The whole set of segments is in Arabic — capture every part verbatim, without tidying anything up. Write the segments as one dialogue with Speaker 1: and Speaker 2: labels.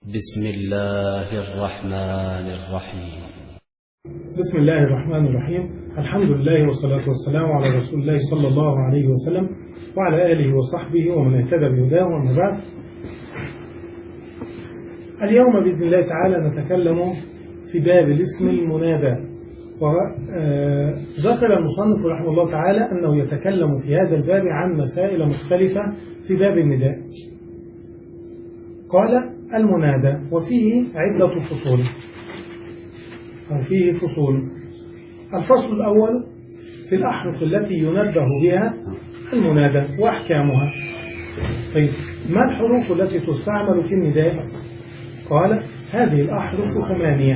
Speaker 1: بسم الله الرحمن الرحيم.
Speaker 2: بسم الله الرحمن الرحيم. الحمد لله والصلاة والسلام على رسول الله صلى الله عليه وسلم وعلى آله وصحبه ومن اهتدى بهداه، وما بعد. اليوم بإذن الله تعالى نتكلم في باب الاسم المنادى. وذكر المصنف رحمه الله تعالى أنه يتكلم في هذا الباب عن مسائل مختلفة في باب النداء. قال المنادى وفيه عدة فصول أو فيه فصول. الفصل الأول في الأحرف التي ينده بها المنادى وأحكامها. طيب، ما الحروف التي تستعمل في النداء؟ قال هذه الأحرف ثمانية.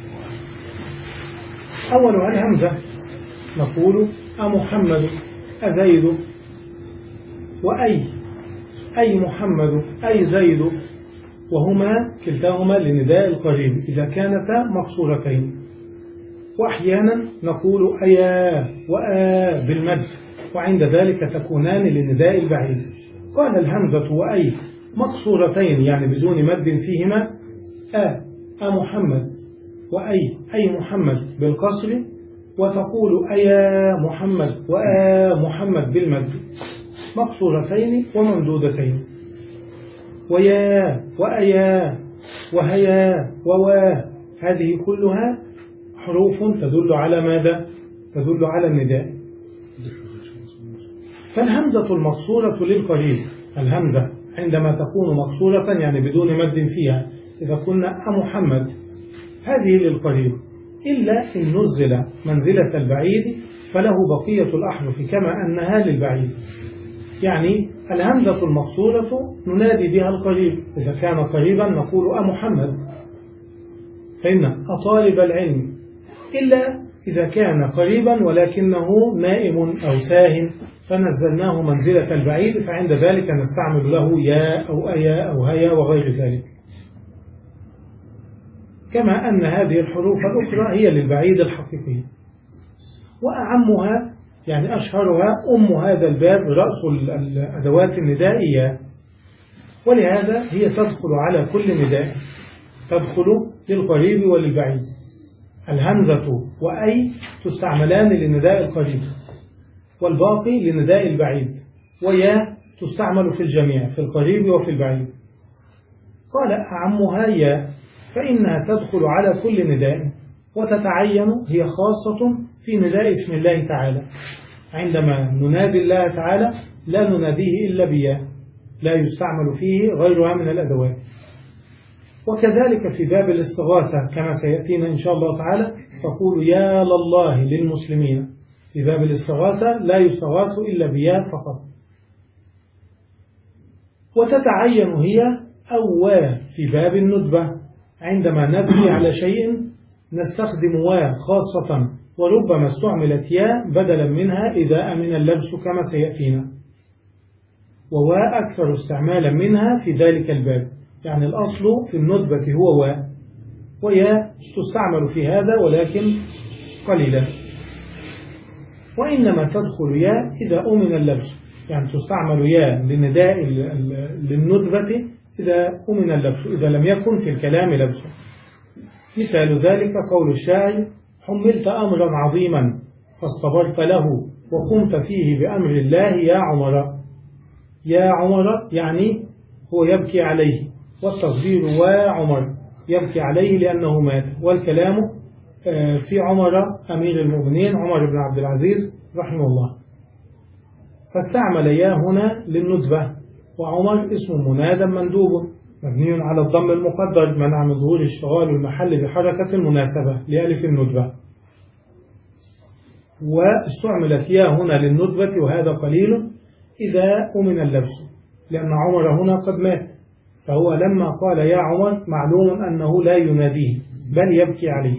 Speaker 2: أولها الهمزة، نقول أمحمد، أزيد، وأي، أي محمد، أي زيد، وهما كلتاهما لنداء القريب إذا كانتا مقصورتين. وأحيانا نقول أيا وآ بالمد، وعند ذلك تكونان لنداء البعيد. قال الهمزة وأي مقصورتين يعني بدون مد فيهما، آ أمحمد وأي أي محمد بالقصر، وتقول أيا محمد وآ محمد بالمد مقصورتين وممدودتين. ويا وأيا وهيا ووا، هذه كلها حروف تدل على ماذا؟ تدل على النداء. فالهمزة المقصورة للقريب، الهمزة عندما تكون مقصورة يعني بدون مد فيها إذا كنا أمحمد، هذه للقريب، إلا إن نزل منزلة البعيد فله بقية الأحرف كما أنها للبعيد. يعني الهمزة المقصورة ننادي بها القريب، إذا كان قريبا نقول أمحمد، فإن أطالب العلم، إلا إذا كان قريبا ولكنه نائم أو ساهن فنزلناه منزلة البعيد، فعند ذلك نستعمل له يا أو أيا أو هيا وغير ذلك. كما أن هذه الحروف الأخرى هي للبعيد الحقيقي. وأعمها يعني أشهرها أم هذا الباب رأس الأدوات الندائية، ولهذا هي تدخل على كل نداء، تدخل للقريب وللبعيد. الهمزة وأي تستعملان لنداء القريب، والباقي لنداء البعيد، ويا تستعمل في الجميع في القريب وفي البعيد. قال أعمها يا، فإنها تدخل على كل نداء، وتتعين هي خاصة في نداء اسم الله تعالى. عندما ننادي الله تعالى لا نناديه إلا بيا، لا يستعمل فيه غيرها من الأدوات. وكذلك في باب الاستغاثة كما سيأتينا إن شاء الله تعالى، تقول يا لله للمسلمين. في باب الاستغاثة لا يستغاث إلا بيا فقط. وتتعين هي أو وا في باب الندبة، عندما نبني على شيء نستخدم وا خاصة، وربما استعملت يا بدلا منها إذا أمن اللبس كما سيأتينا. ووا أكثر استعمالا منها في ذلك الباب، يعني الأصل في الندبة هو وا، ويا تستعمل في هذا ولكن قليلا. وإنما تدخل يا إذا أمن اللبس، يعني تستعمل يا لنداء للندبة إذا أمن اللبس، إذا لم يكن في الكلام لبس. مثال ذلك قول الشاعر حملت أمرا عظيما فاصطبرت له وقمت فيه بأمر الله يا عمر. يا عمر يعني هو يبكي عليه، والتصدير وعمر يبكي عليه لأنه مات، والكلام في عمر أمير المؤمنين عمر بن عبد العزيز رحمه الله. فاستعمل يا هنا للندبة، وعمر اسم منادى مندوب مبني على الضم المقدر منع من ظهور اشتغال المحل بحركة المناسبة لألف الندبة. واستعملت يا هنا للندبة، وهذا قليل إذا أمن اللبس، لأن عمر هنا قد مات، فهو لما قال يا عمر معلوم أنه لا يناديه بل يبكي عليه.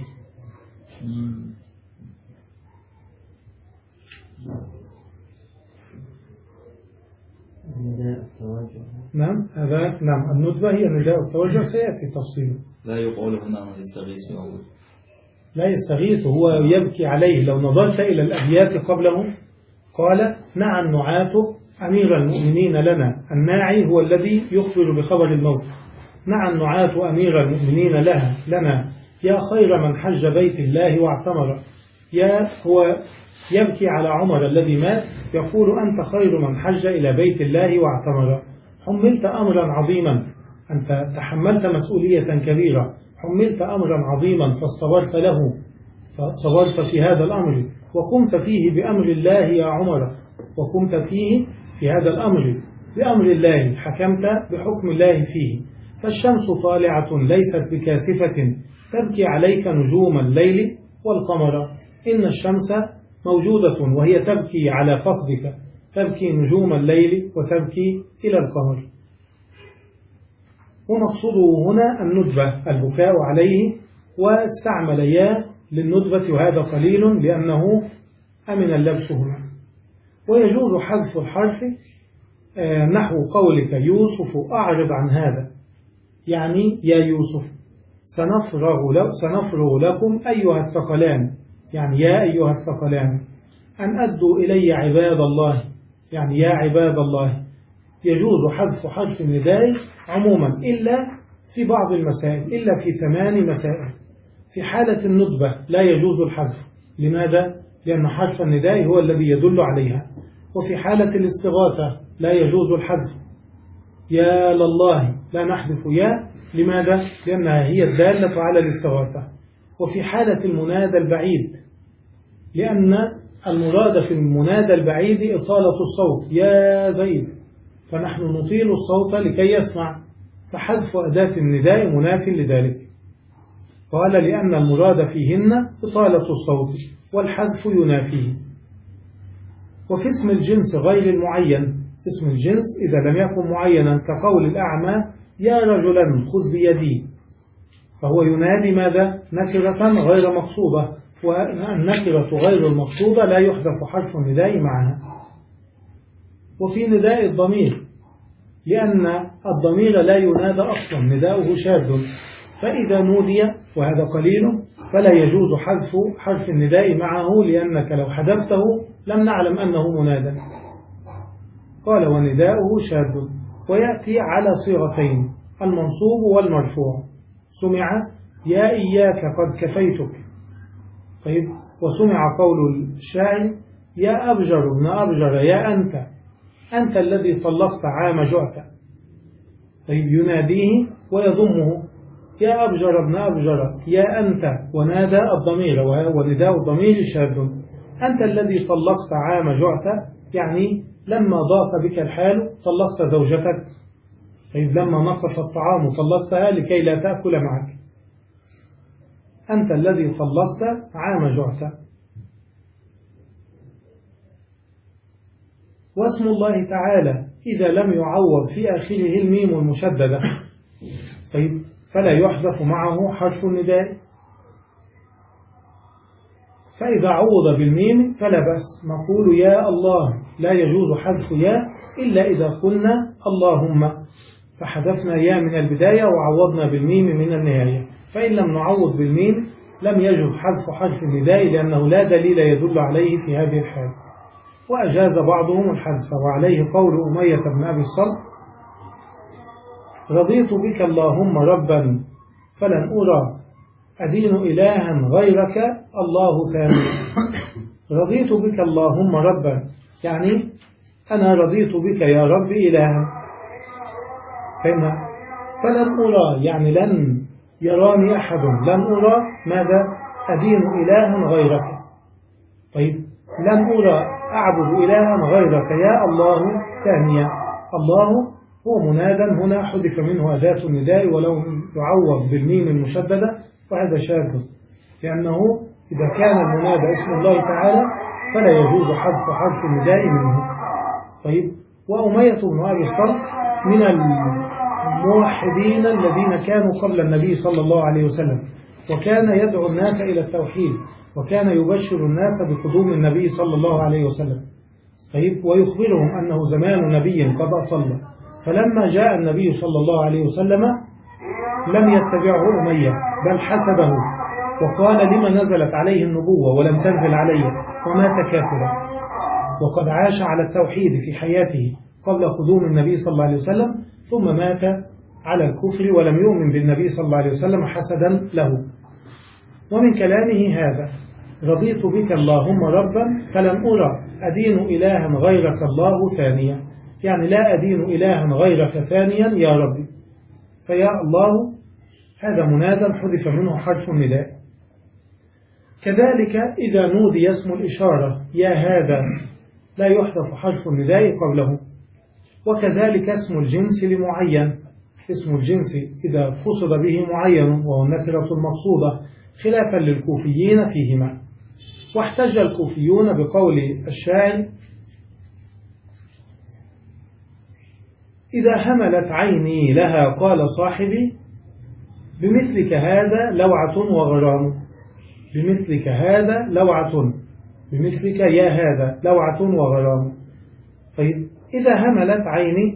Speaker 2: نعم هذا نعم الندبة هي نداء التوجه، سيأتي تفصيله.
Speaker 3: لا يقول هنا يستغيث من أول،
Speaker 2: لا يستغيث، هو يبكي عليه. لو نظرت إلى الأبيات قبله قال نعى النعاة أمير المؤمنين لنا، الناعي هو الذي يخبر بخبر الموت، نعى النعاة أمير المؤمنين لها لنا يا خير من حج بيت الله واعتمر. يا هو يبكي على عمر الذي مات يقول أنت خير من حج إلى بيت الله واعتمر. حملت أمرا عظيما، أنت تحملت مسؤولية كبيرة، حملت أمرا عظيما فاصطبرت له، فصبرت في هذا الأمر وقمت فيه بأمر الله يا عمر، وقمت فيه في هذا الأمر بأمر الله، حكمت بحكم الله فيه. فالشمس طالعة ليست بكاسفة تبكي عليك نجوم الليل والقمر. إن الشمس موجودة وهي تبكي على فقدك، تبكي نجوم الليل وتبكي إلى القمر. ومقصوده هنا الندبة، البكاء عليه، واستعمل يا للندبة وهذا قليل لأنه أمن اللبس هنا. ويجوز حذف الحرف نحو قولك يوسف أعرض عن هذا، يعني يا يوسف سنفرغ, لك سنفرغ لكم أيها الثقلان، يعني يا أيها الثقلان. أن أدوا إلي عباد الله، يعني يا عباد الله. يجوز حذف حرف النداء عموما إلا في بعض المسائل، إلا في ثمان مسائل. في حالة الندبة لا يجوز الحذف. لماذا؟ لأن حرف النداء هو الذي يدل عليها. وفي حالة الاستغاثة لا يجوز الحذف، يا لله لا نحذف يا. لماذا؟ لأنها هي الدالة على الاستغاثة. وفي حالة المنادى البعيد، لأن المراد في المنادى البعيد إطالة الصوت، يا زيد، فنحن نطيل الصوت لكي يسمع، فحذف أداة النداء مناف لذلك. قال لأن المراد فيهن إطالة الصوت والحذف ينافيه. وفي اسم الجنس غير المعين، اسم الجنس إذا لم يكن معينا كقول الأعمى يا رجلا خذ بيدي، فهو ينادي ماذا؟ نكرة غير مقصودة، والنكرة غير المقصودة لا يحذف حرف النداء معها. وفي نداء الضمير، لأن الضمير لا ينادى أصلا، نداؤه شاذ، فإذا نودي وهذا قليل فلا يجوز حذف حرف النداء معه، لأنك لو حذفته لم نعلم أنه منادى. قال ونداؤه شاذ. ويأتي على صيغتين، المنصوب والمرفوع. سمع يا إياك قد كفيتك. طيب، وسمع قول الشاعر يا أبجر ابن أبجر يا أنت، أنت الذي طلقت عام جعت. طيب، يناديه ويضمه يا أبجر ابن أبجر يا أنت، ونادى الضمير ونداء الضمير شاذ. أنت الذي طلقت عام جعت، يعني لما ضاق بك الحال طلقت زوجتك. طيب، لما نقص الطعام طلقتها لكي لا تأكل معك. أنت الذي طلقت عام جعت. واسم الله تعالى إذا لم يعوض في آخره الميم المشددة، طيب، فلا يحذف معه حرف النداء. فإذا عوض بالميم فلا بأس، نقول يا الله، لا يجوز حذف يا إلا إذا قلنا اللهم، فحذفنا يا من البداية وعوضنا بالميم من النهاية. فإن لم نعوض بالميم لم يجوز حذف حرف النداء، لأنه لا دليل يدل عليه في هذه الحال. وأجاز بعضهم الحذف، وعليه قول أمية بن أبي الصلت رضيت بك اللهم ربا فلن أرى أدين إلها غيرك الله ثاني. رضيت بك اللهم ربا، يعني أنا رضيت بك يا رب إلها. فلن أرى يعني لن يراني أحد، لن أرى ماذا؟ أدين إلها غيرك. طيب، لن أرى أعبد إلها غيرك يا الله ثانية. الله هو منادى هنا حذف منه أداة النداء ولو يعوض بالميم المشددة، وهذا شاذ، لأنه إذا كان المنادى اسم الله تعالى فلا يجوز حذف حرف النداء منه. طيب، وأمية بن أبي الصلت من الموحدين الذين كانوا قبل النبي صلى الله عليه وسلم، وكان يدعو الناس إلى التوحيد، وكان يبشر الناس بقدوم النبي صلى الله عليه وسلم. طيب، ويخبرهم أنه زمان نبي قد أطل. فلما جاء النبي صلى الله عليه وسلم لم يتبعه أمية، بل حسبه وقال لما نزلت عليه النبوة ولم تنزل عليه، ومات كافرا، وقد عاش على التوحيد في حياته قبل قدوم النبي صلى الله عليه وسلم، ثم مات على الكفر ولم يؤمن بالنبي صلى الله عليه وسلم حسدا له. ومن كلامه هذا: رضيت بك اللهم ربا فلن أرى أدين إلها غيرك الله ثانيا، يعني لا أدين إلها غيرك ثانيا يا ربي. فيا الله هذا منادى حذف منه حرف النداء. كذلك إذا نودي اسم الإشارة يا هذا لا يحذف حرف النداء قبله. وكذلك اسم الجنس لمعين، اسم الجنس إذا قصد به معين وهو النكرة المقصودة، خلافا للكوفيين فيهما. واحتج الكوفيون بقول الشاعر: إذا هملت عيني لها قال صاحبي بمثلك هذا لوعة وغرام. بمثلك هذا لوعة، بمثلك يا هذا لوعة وغرام. طيب إذا هملت عيني،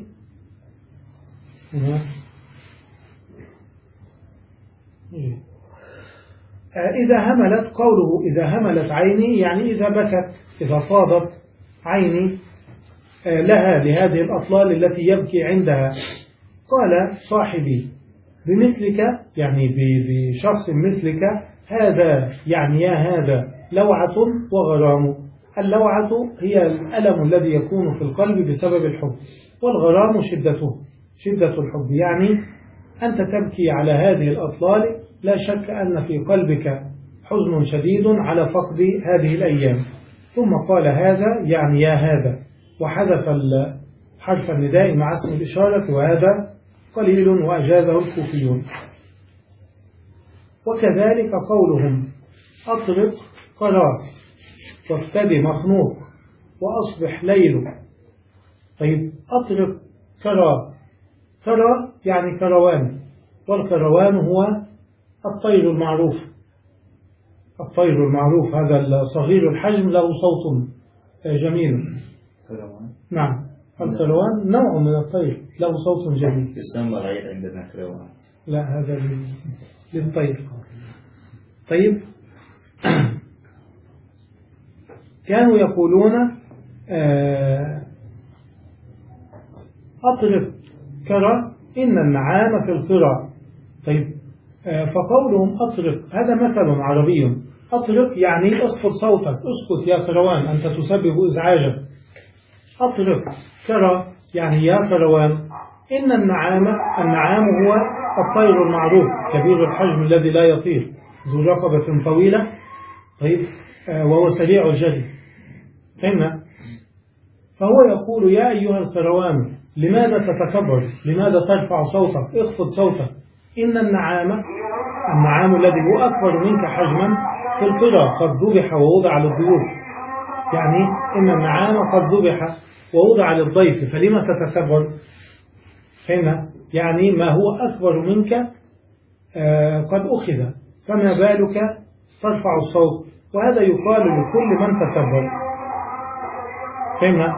Speaker 2: إذا هملت، قوله إذا هملت عيني يعني إذا بكت، إذا فاضت عيني لها لهذه الأطلال التي يبكي عندها. قال صاحبي بمثلك يعني بشخص مثلك، هذا يعني يا هذا لوعة وغرام. اللوعة هي الألم الذي يكون في القلب بسبب الحب، والغرام شدته، شدة الحب، يعني أنت تبكي على هذه الأطلال، لا شك أن في قلبك حزن شديد على فقد هذه الأيام. ثم قال هذا يعني يا هذا، وحذف حرف النداء مع اسم الإشارة، وهذا قليل وأجازه الكوفيون. وكذلك قولهم أطرق قرار وافتدي مخنوق وأصبح ليل. طيب أطرق كرا، كرا يعني كروان، والكروان هو الطير المعروف. الطير المعروف هذا الصغير الحجم له صوت جميل. نعم، الكروان نوع من الطير له صوت جميل.
Speaker 3: يسمى غير عندنا كروان.
Speaker 2: لا، هذا للطير. طيب كانوا يقولون أطرق كرة إن النعام في القرى. طيب فقولهم أطرق هذا مثل عربي. أطرق يعني اخفض صوتك، اسكت يا كروان أنت تسبب إزعاجا. أطرق كرة يعني يا كروان. إن النعام، النعام هو الطير المعروف كبير الحجم الذي لا يطير، ذو رقبة طويلة. طيب وهو سريع الجري، فهمنا؟ فهو يقول يا أيها الكروان لماذا تتكبر، لماذا ترفع صوتك، اخفض صوتك. إن النعام، النعام الذي هو أكبر منك حجما في القرى قد ذبح ووضع للضيوف، يعني إن النعام قد ذبح ووضع للضيف، فلما تتكبر؟ هنا يعني ما هو أكبر منك آه قد أخذ، فما بالك ترفع الصوت. وهذا يقال لكل من تكبر. هنا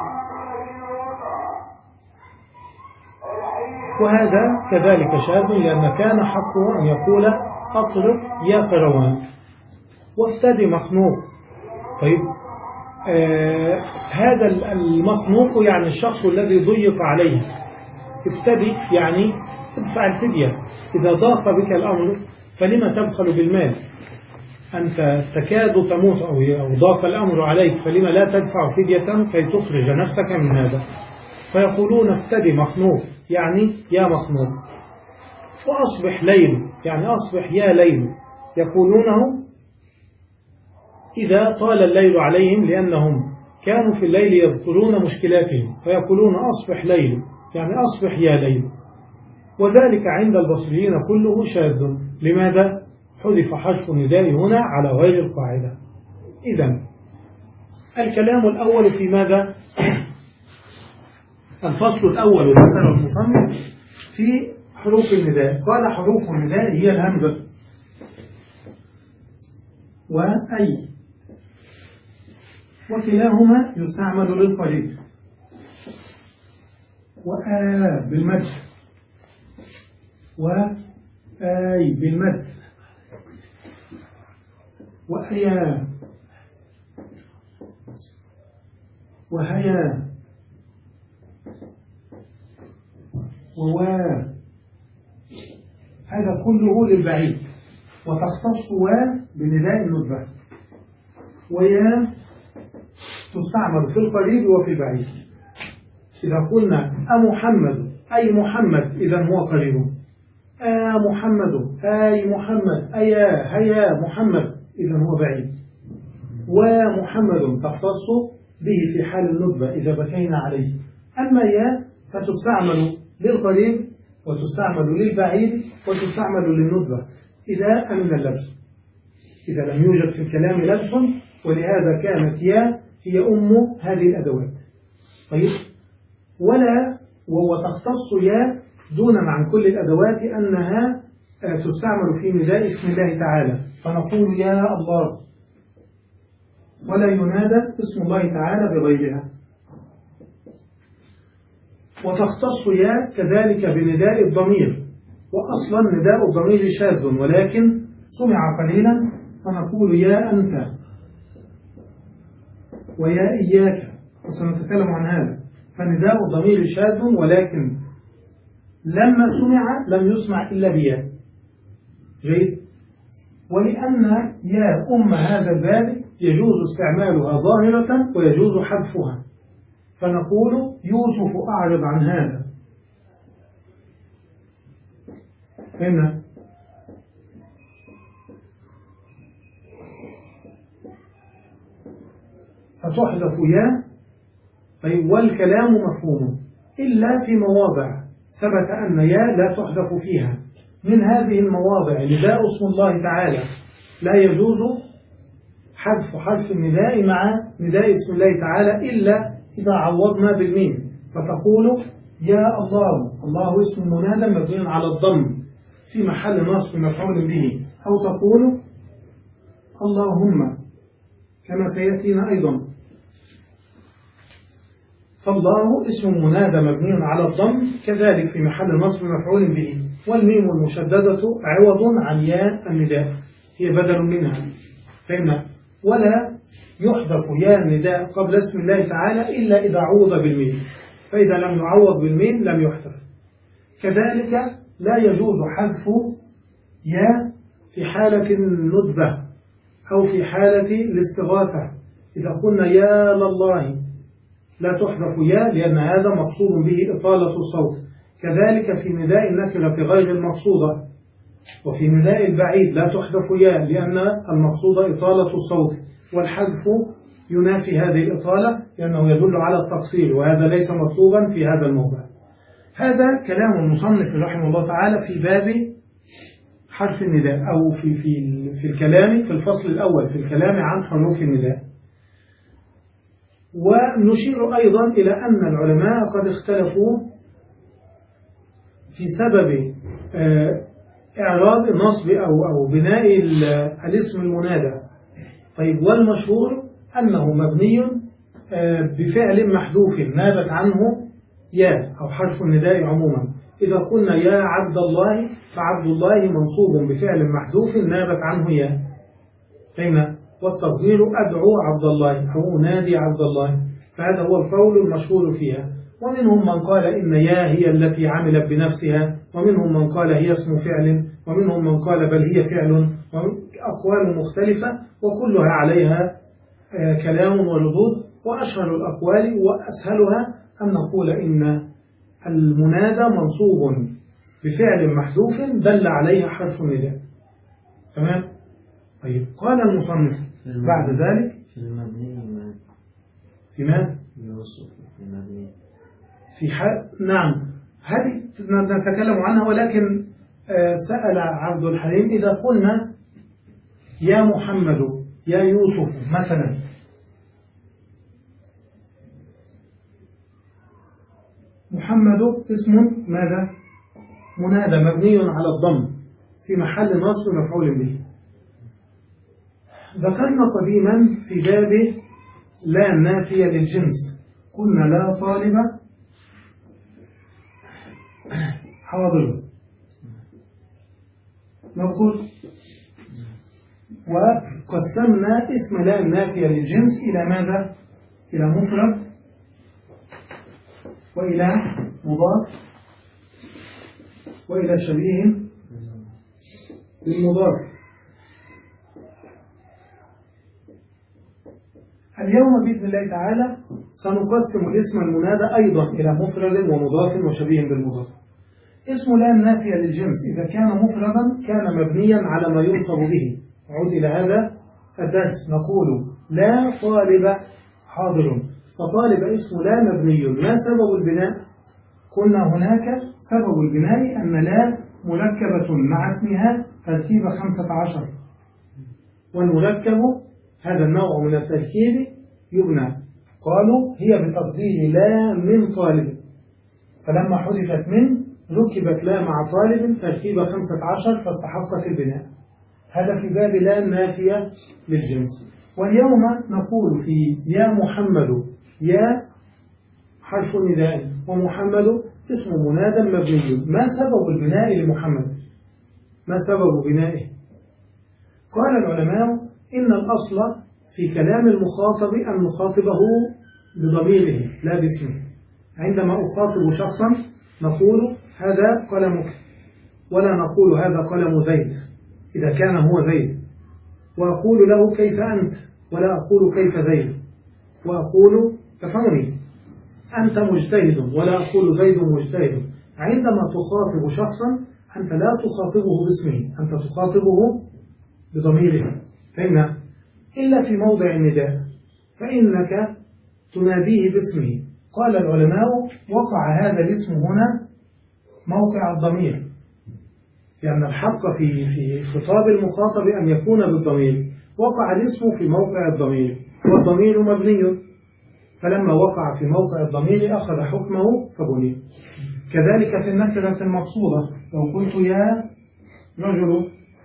Speaker 2: وهذا كذلك شاذ، لأن كان حقه أن يقول أطرق يا كروان وافتدي مخنوق. طيب آه هذا المخنوق يعني الشخص الذي ضيق عليه. افتدي يعني ادفع الفدية. إذا ضاق بك الأمر فلما تبخل بالمال؟ أنت تكاد تموت أو ضاق الأمر عليك، فلما لا تدفع فدية كي تخرج نفسك من هذا؟ فيقولون افتدي مخنوق يعني يا مخنوق. وأصبح ليل يعني أصبح يا ليل، يقولونه إذا طال الليل عليهم، لأنهم كانوا في الليل يذكرون مشكلاتهم، فيقولون أصبح ليل يعني أصبح يا ليل. وذلك عند البصريين كله شاذ. لماذا؟ حذف حرف النداء هنا على غير القاعدة. إذن الكلام الأول في ماذا؟ الفصل الأول ذكر المصنف في حروف النداء. قال حروف النداء هي الهمزة وأي، وكلاهما يستعمل للقريب. وآ بالمد، وآي بالمد، وأيا وهيا ووا هذا كله للبعيد. وتختص و بنداء الندبة، ويا تستعمل في القريب وفي البعيد. إذا قلنا أمحمد أي محمد إذا هو قريب، آ محمد أي محمد أيا هيا محمد إذا هو بعيد. ومحمد تختص به في حال الندبة إذا بكينا عليه. أما يا فتستعمل للقريب وتستعمل للبعيد وتستعمل للندبة إذا أمن اللبس، إذا لم يوجد في الكلام لبس، ولهذا كانت يا هي أم هذه الأدوات. طيب، ولا وهو تختص يا دونا عن كل الأدوات أنها تستعمل في نداء اسم الله تعالى، فنقول يا الله، ولا ينادى اسم الله تعالى بغيرها. وتختص يا كذلك بنداء الضمير، وأصلا نداء الضمير شاذ ولكن سمع قليلا، فنقول يا أنت ويا إياك، وسنتكلم عن هذا. فنداء الضمير شاذ ولكن لما سمع لم يسمع إلا بيا. جيد. ولأن يا أم هذا الباب يجوز استعمالها ظاهرة ويجوز حذفها، فنقول يوسف أعرض عن هذا. هنا فتحذف يا. طيب، والكلام مفهوم إلا في مواضع ثبت أن يا لا تحذف فيها. من هذه المواضع نداء اسم الله تعالى لا يجوز حذف حرف النداء مع نداء اسم الله تعالى إلا إذا عوضنا بالميم، فتقول يا الله. الله اسم منادى مبني على الضم في محل نصب مفعول به. أو تقول اللهم كما سيأتينا أيضا. فالله اسم منادى مبني على الضم كذلك في محل نصب مفعول به، والميم المشددة عوض عن ياء النداء، هي بدل منها. فهمنا. ولا يحذف ياء النداء قبل اسم الله تعالى إلا إذا عوض بالميم، فإذا لم يعوض بالميم لم يحذف. كذلك لا يجوز حذف ياء في حالة الندبة أو في حالة الاستغاثة. إذا قلنا يا لله لا تحذف ياء لأن هذا مقصود به إطالة الصوت. كذلك في نداء النكرة غير المقصودة وفي نداء البعيد لا تحذف ياء لأن المقصود إطالة الصوت، والحذف ينافي هذه الإطالة لأنه يدل على التقصير، وهذا ليس مطلوبا في هذا الموضع. هذا كلام المصنف رحمه الله تعالى في باب حرف النداء، أو في, في, في الكلام في الفصل الأول في الكلام عن حروف النداء. ونشير أيضا إلى أن العلماء قد اختلفوا في سبب إعراب النصب أو, أو بناء الاسم المنادى. طيب، والمشهور أنه مبني بفعل محذوف نابت عنه يا أو حرف النداء عموما. إذا قلنا يا عبد الله فعبد الله منصوب بفعل محذوف نابت عنه يا. فهنا. والتقدير أدعو عبد الله أو نادي عبد الله، فهذا هو القول المشهور فيها. ومنهم من قال إن يا هي التي عملت بنفسها، ومنهم من قال هي اسم فعل، ومنهم من قال بل هي فعل، أقوال مختلفة وكلها عليها كلام وردود. وأشهر الأقوال وأسهلها أن نقول إن المنادى منصوب بفعل محذوف دل عليها حرف النداء. تمام؟ طيب، قال المصنف بعد ذلك
Speaker 4: في المبني
Speaker 2: في ما؟
Speaker 4: في المبني
Speaker 2: في حال. نعم، هذه نتكلم عنها، ولكن سأل عبد الحليم إذا قلنا يا محمد يا يوسف مثلا، محمد اسم ماذا؟ منادى مبني على الضم في محل نصب مفعول به. ذكرنا قديما في باب لا نافية للجنس، قلنا لا طالب حاضر، نقول وقسمنا اسم لا نافية للجنس إلى ماذا؟ إلى مفرد وإلى مضاف وإلى شبيه للمضاف. اليوم بإذن الله تعالى سنقسم اسم المنادى أيضا إلى مفرد ومضاف وشبيه بالمضاف. اسم لا النافية للجنس إذا كان مفردا كان مبنيا على ما ينصب به. نعود إلى هذا الدرس، نقول لا طالب حاضر، فطالب اسم لا مبني. ما سبب البناء؟ قلنا هناك سبب البناء أن لا مركبة مع اسمها تركيب خمسة عشر، والمركب هذا النوع من التركيب يبنى. قالوا هي بتقدير لا من طالب، فلما حذفت من ركبت لا مع طالب تركيب خمسة عشر فاستحقت البناء. هذا في باب لا النافية للجنس. واليوم نقول في يا محمد، يا حرف نداء ومحمد اسم منادى مبني. ما سبب البناء لمحمد؟ ما سبب بنائه؟ قال العلماء إن الأصل في كلام المخاطب أن نخاطبه بضميره لا باسمه. عندما أخاطب شخصا نقول هذا قلمك، ولا نقول هذا قلم زيد إذا كان هو زيد، وأقول له كيف أنت ولا أقول كيف زيد، وأقول تفهمني أنت مجتهد ولا أقول زيد مجتهد. عندما تخاطب شخصا أنت لا تخاطبه باسمه، أنت تخاطبه بضميره، فهمنا؟ إلا في موضع النداء فإنك تناديه باسمه. قال العلماء وقع هذا الاسم هنا موقع الضمير، لأن الحق في في خطاب المخاطب أن يكون بالضمير. وقع الاسم في موقع الضمير والضمير مبني، فلما وقع في موقع الضمير أخذ حكمه فبني. كذلك في النكرة المقصودة لو قلت يا رجل،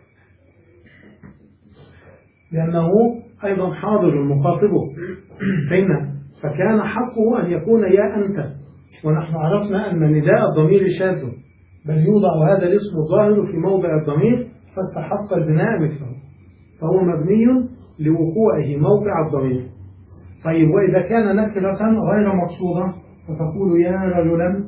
Speaker 2: لأنه أيضا حاضر مخاطبه، فإن فكان حقه أن يكون يا أنت، ونحن عرفنا أن نداء الضمير شاذ، بل يوضع هذا الاسم الظاهر في موضع الضمير فاستحق البناء مثله، فهو مبني لوقوعه موقع الضمير. طيب وإذا كان نكرة غير مقصودة فتقول يا رجلا،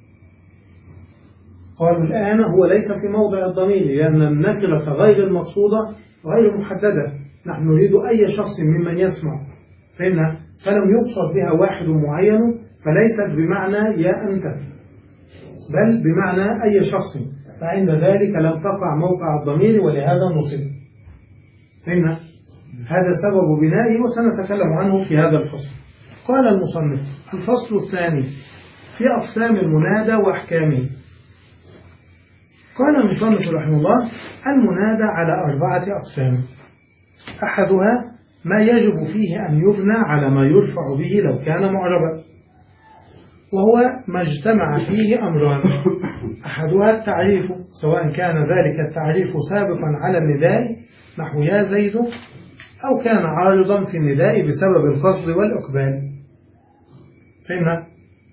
Speaker 2: قالوا الآن هو ليس في موضع الضمير لأن النكرة غير المقصودة غير محددة، نحن نريد أي شخص ممن يسمع، فإن فلم يقصد بها واحد معين فليست بمعنى يا أنت بل بمعنى أي شخص، فعند ذلك لم تقع موقع الضمير ولهذا نصب. فإن هذا سبب بنائه وسنتكلم عنه في هذا الفصل. قال المصنف الفصل الثاني في أقسام المنادى وأحكامه. قال المصنف رحمه الله المنادى على أربعة أقسام. أحدها ما يجب فيه أن يبنى على ما يرفع به لو كان معربا، وهو ما اجتمع فيه أمران. أحدها التعريف، سواء كان ذلك التعريف سابقا على النداء نحو يا زيد، أو كان عارضا في النداء بسبب القصد والإقبال، فهمنا؟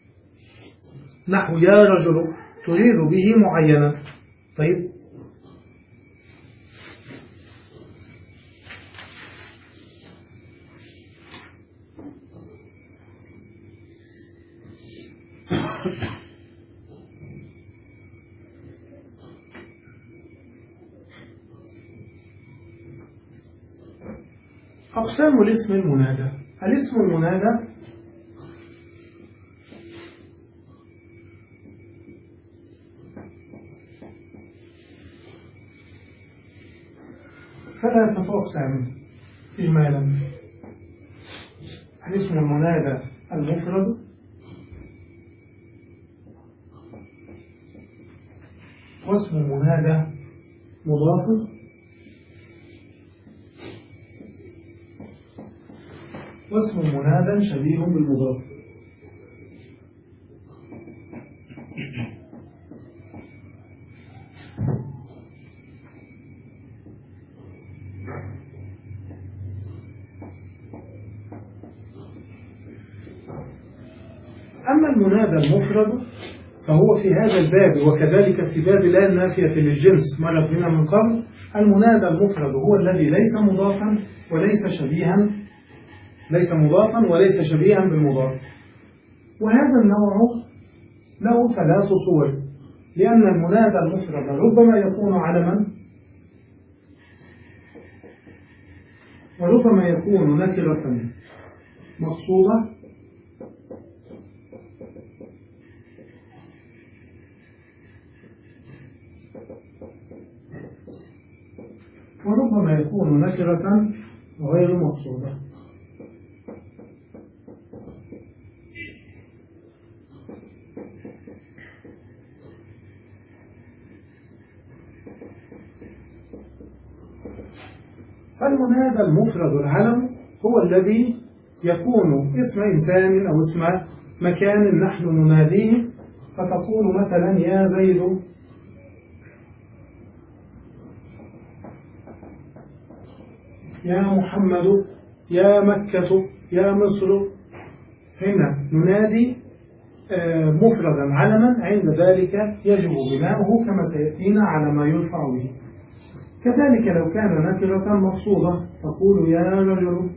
Speaker 2: نحو يا رجل تريد به معينا. طيب أقسام الاسم المنادى. الاسم المنادى ثلاثة أقسام إجمالا. الاسم المنادى المفرد، واسم منادى مضاف، واسم منادى شبيه بالمضاف. أما المنادى المفرد فهو في هذا الباب وكذلك في باب لا النافية للجنس مرت بنا من قبل. المنادى المفرد هو الذي ليس مضافا وليس شبيها ليس مضافا وليس شبيها بالمضاف. وهذا النوع له ثلاث صور، لأن المنادى المفرد ربما يكون علما وربما يكون نكرة مقصودة وربما يكون نكرة غير مقصودة. فالمنادى المفرد العلم هو الذي يكون اسم إنسان أو اسم مكان نحن نناديه، فتقول مثلا يا زيد، يا محمد، يا مكة، يا مصر. هنا ننادي مفردا علما، عند ذلك يجب بناؤه كما سيأتينا على ما يرفع به. كذلك لو كان نكرة مقصودة تقول يا رجل،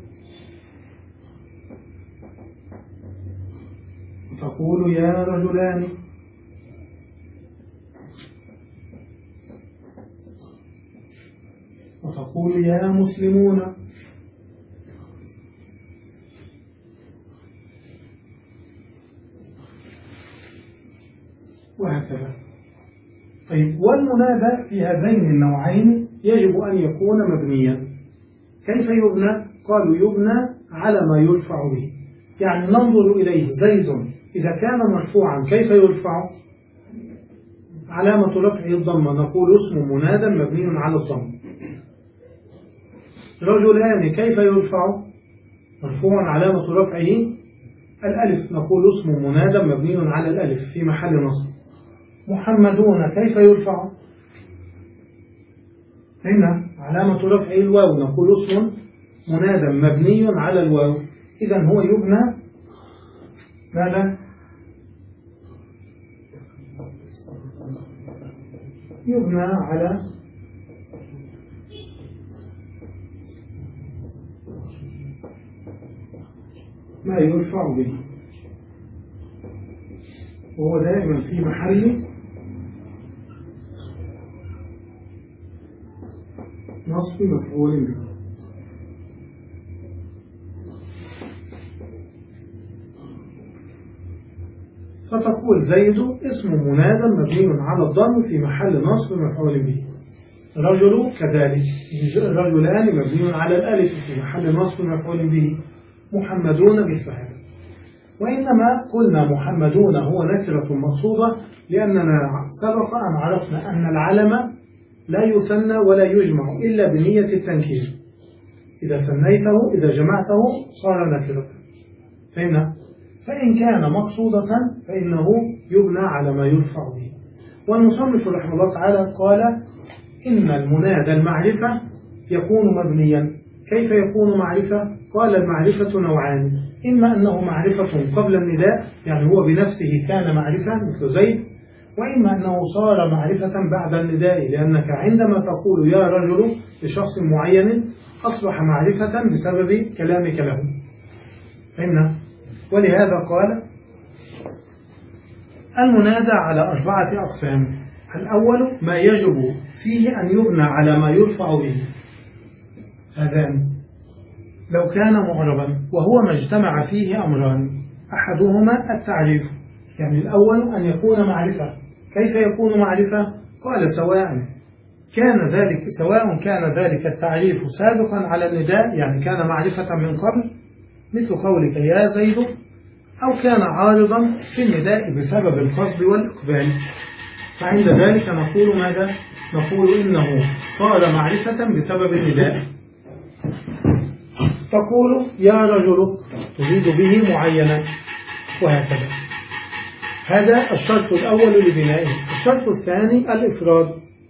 Speaker 2: تقول يا رجلان، وتقول يا مسلمون. وهكذا. طيب، والمنادى في هذين النوعين يجب أن يكون مبنيا. كيف يبنى؟ قالوا يبنى على ما يرفع به. يعني ننظر إليه، زيد إذا كان مرفوعا كيف يرفع؟ علامة رفعه الضمة، نقول اسم منادى مبني على الضم. رجلان كيف يرفع؟ مرفوع علامة رفعه الألف، نقول اسم منادى مبني على الألف في محل نصب. محمدون كيف يرفع؟ هنا علامة رفعه الواو، نقول اسم منادى مبني على الواو. إذن هو يبنى ماذا؟ يبنى على ما يرفع به، وهو دائما في محل نصب مفعول به. فتقول زيد اسم منادى مبني على الضم في محل نصب مفعول به. رجل كذلك، رجلان مبني على الألف في محل نصب مفعول به. محمدون مثل هذا. وإنما قلنا محمدون هو نكرة مقصودة لأننا سبق أن عرفنا أن العلم لا يثنى ولا يجمع إلا بنية التنكير. إذا ثنيته إذا جمعته صار نكرة. فهمنا؟ فإن كان مقصودة فإنه يبنى على ما يرفع به. والمصنف رحمه الله تعالى قال إن المنادى المعرفة يكون مبنيا. كيف يكون معرفة؟ قال المعرفة نوعان، إما أنه معرفة قبل النداء، يعني هو بنفسه كان معرفة مثل زيد، وإما أنه صار معرفة بعد النداء، لأنك عندما تقول يا رجل لشخص معين أصبح معرفة بسبب كلامك له. فهمنا؟ ولهذا قال المنادى على أربعة أقسام. الأول ما يجب فيه أن يبنى على ما يرفع به، هذان لو كان معربا، وهو ما اجتمع فيه أمران، أحدهما التعريف، يعني الأول أن يكون معرفة. كيف يكون معرفة؟ قال سواء كان ذلك سواء كان ذلك التعريف سابقا على النداء، يعني كان معرفة من قبل مثل قولك يا زيد، أو كان عارضا في النداء بسبب القصد والإقبال، فعند ذلك نقول ماذا؟ نقول إنه صار معرفة بسبب النداء. تقول يا رجل تريد به معينا، وهكذا. هذا الشرط الأول لبنائه. الشرط الثاني الإفراد،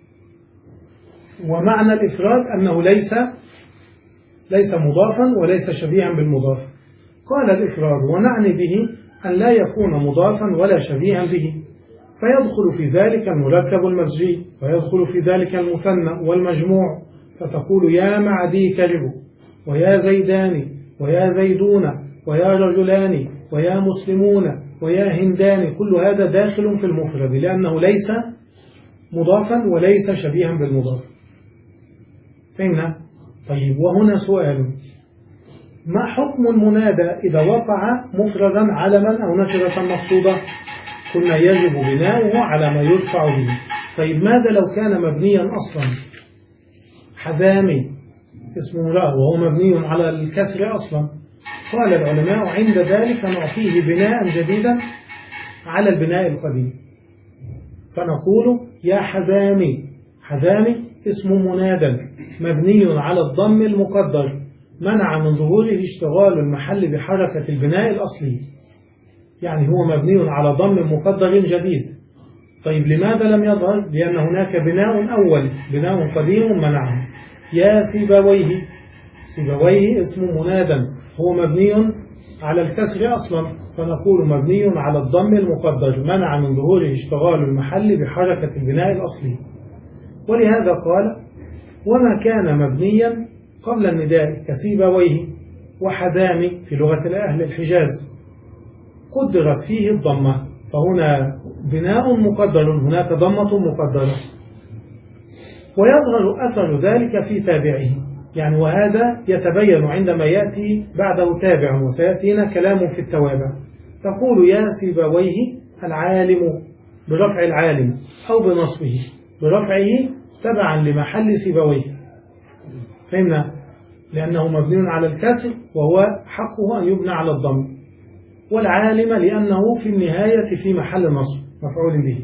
Speaker 2: ومعنى الإفراد أنه ليس ليس مضافا وليس شبيها بالمضاف. قال الإفراد ونعني به أن لا يكون مضافا ولا شبيها به، فيدخل في ذلك المركب المزجي، ويدخل في ذلك المثنى والمجموع، فتقول يا معدي كلب، ويا زيدان، ويا زيدون، ويا رجلان، ويا مسلمون، ويا هندان. كل هذا داخل في المفرد لأنه ليس مضافا وليس شبيها بالمضاف. فهمنا؟ طيب وهنا سؤال: ما حكم المنادى إذا وقع مفردا علما أو نكرة مقصودة؟ قلنا يجب بناؤه على ما يرفع به. طيب ماذا لو كان مبنيا أصلا؟ حزامي اسم امرأة وهو مبني على الكسر أصلا. قال العلماء عند ذلك نعطيه بناء جديدا على البناء القديم، فنقول يا حزامي. حزامي اسم منادى مبني على الضم المقدر منع من ظهوره اشتغال المحل بحركة البناء الأصلي، يعني هو مبني على ضم مقدر جديد. طيب لماذا لم يظهر؟ لأن هناك بناء أول بناء قديم منعه. يا سيبويه. سيبويه اسم منادى هو مبني على الكسر أصلا، فنقول مبني على الضم المقدر منع من ظهوره اشتغال المحل بحركة البناء الأصلي. ولهذا قال: وما كان مبنيا قبل النداء كسيبويه وحزامي في لغة أهل الحجاز قدرت فيه الضمة، فهنا بناء مقدر، هناك ضمة مقدرة. ويظهر أثر ذلك في تابعه، يعني وهذا يتبين عندما يأتي بعده تابع، وسيأتينا كلام في التوابع. تقول يا سيبويه العالم برفع العالم أو بنصبه، برفعه تبعا لمحل سيبويه، فهمنا؟ لأنه مبني على الكسر وهو حقه أن يبنى على الضم، والعالم لأنه في النهاية في محل نصب مفعول به.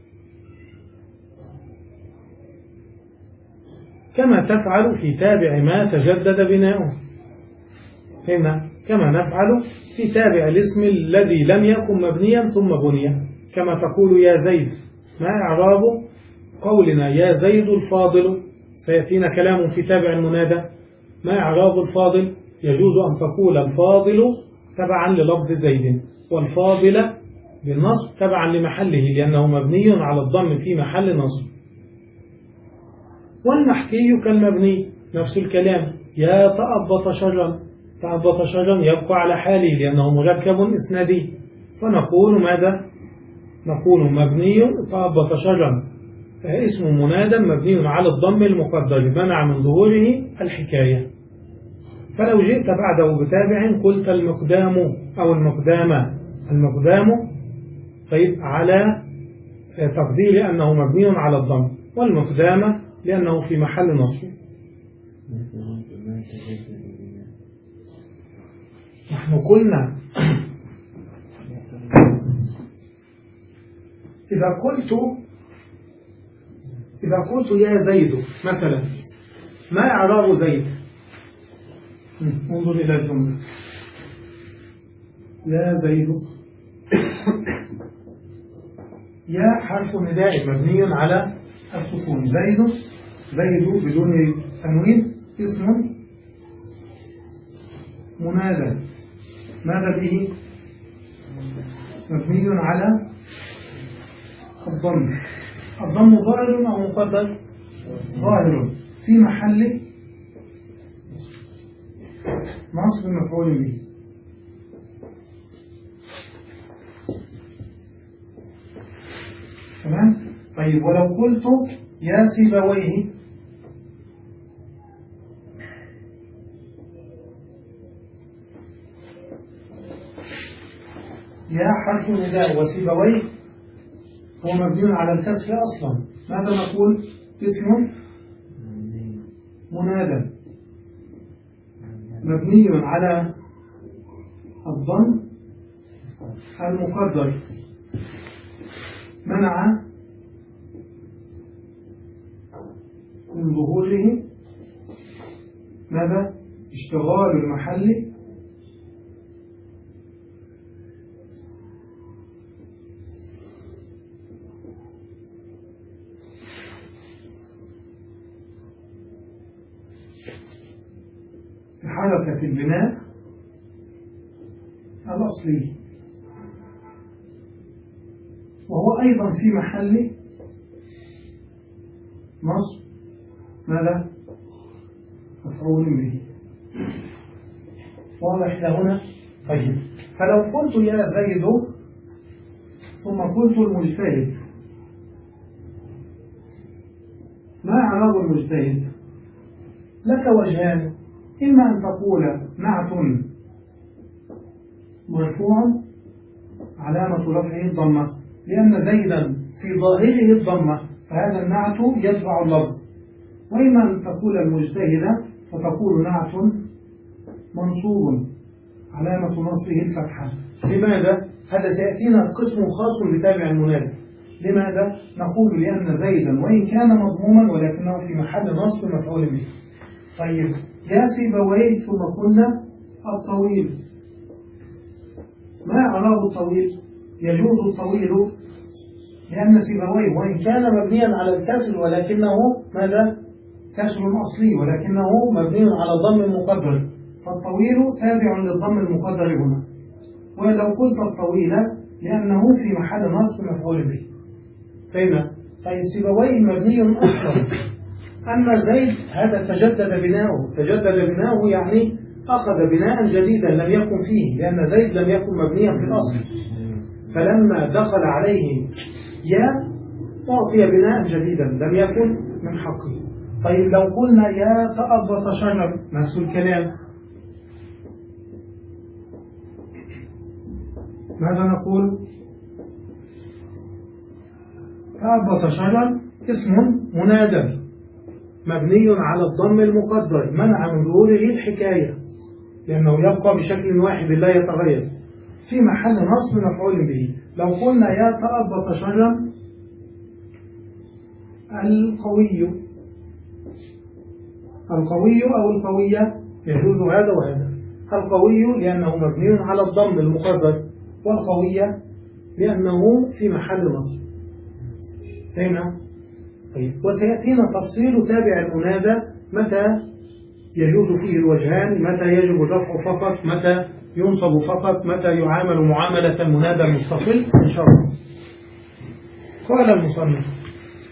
Speaker 2: كما تفعل في تابع ما تجدد بناؤه، هنا كما نفعل في تابع الاسم الذي لم يكن مبنيا ثم بني، كما تقول يا زيد. ما إعراب قولنا يا زيد الفاضل؟ سيأتينا كلام في تابع المنادى. ما إعراب الفاضل؟ يجوز أن تقول الفاضل تبعا للفظ زيد، والفاضل بالنصب تبعا لمحله لأنه مبني على الضم في محل نصب. والمحكي كالمبني نفس الكلام. يا تأبط شرا، تأبط شرا يبقى على حاله لأنه مركب إسنادي، فنقول ماذا؟ نقول مبني تأبط شرا، اسم منادى مبني على الضم المقدر منع من ظهوره الحكاية. فلو جئت بعده بتابع قلت المقدام أو المقدام. المقدام طيب على تقدير أنه مبني على الضم، والمقدام لأنه في محل نصب. نحن قلنا إذا قلت إذا قلت يا زيد مثلا، ما إعراب زيد؟ انظر إلى الجملة. يا زيد، يا حرف نداء مبني على السكون. زيد، زيد بدون تنوين اسم منادى، ماذا به؟ مبني على الضم. الضم ظاهر أو مقدر؟ ظاهر، في محل نصب مفعول به. تمام؟ طيب ولو قلت يا سيبويه، يا حرف نداء وسيبويه هو مبني على الكسر أصلا، ماذا نقول؟ اسم منادى مبني على الضم المقدر منع من ظهوره ماذا؟ اشتغال المحل بحركة البناء الأصلي، وهو أيضا في محل نصب ماذا؟ مفعول به. واضح لهنا؟ طيب فلو قلت يا زيد ثم قلت المجتهد، ما إعراب المجتهد؟ لك وجهان، إما أن تقول نعت مرفوع علامة رفعه الضمة لأن زيدا في ظاهره الضمة فهذا النعت يتبع اللفظ، وإما أن تقول المجتهدة فتقول نعت منصوب علامة نصبه الفتحة. لماذا؟ هذا سيأتينا قسم خاص بتابع المنادى. لماذا؟ نقول لأن زيدا وإن كان مضموما ولكنه في محل نصب مفعول به. طيب يا سيبويه ثم قلنا الطويل، ما إعراب الطويل؟ يجوز الطويل لأن سيبويه وإن كان مبنيا على الكسر ولكنه ماذا؟ كسر أصلي ولكنه مبني على ضم مقدر، فالطويل تابع للضم المقدر هنا. ولو قلت الطويل لأنه في محل نصب مفعول به. فهمنا؟ طيب سيبويه مبني أصلا، أما زيد هذا تجدد بناؤه، تجدد بناؤه يعني أخذ بناء جديدا لم يكن فيه، لأن زيد لم يكن مبنيا في الأصل، فلما دخل عليه يا أعطي بناء جديدا لم يكن من حقه. طيب لو قلنا يا تأبط شجر نفس الكلام، ماذا نقول؟ تأبط شجر اسم منادى مبني على الضم المقدر منع من ظهوره الحكاية لأنه يبقى بشكل واحد لا يتغير في محل نصب مفعول به. لو قلنا يا تأبط شجر القوي، القوي أو القوية يجوز هذا وهذا. القوي لأنه مبني على الضم المقدر، والقوية لأنه في محل نصب. هنا طيب وسيأتينا تفصيل تابع المنادى متى يجوز فيه الوجهان، متى يجب الرفع فقط، متى ينصب فقط، متى يعامل معاملة المنادى المستقل إن شاء الله. قال المصنف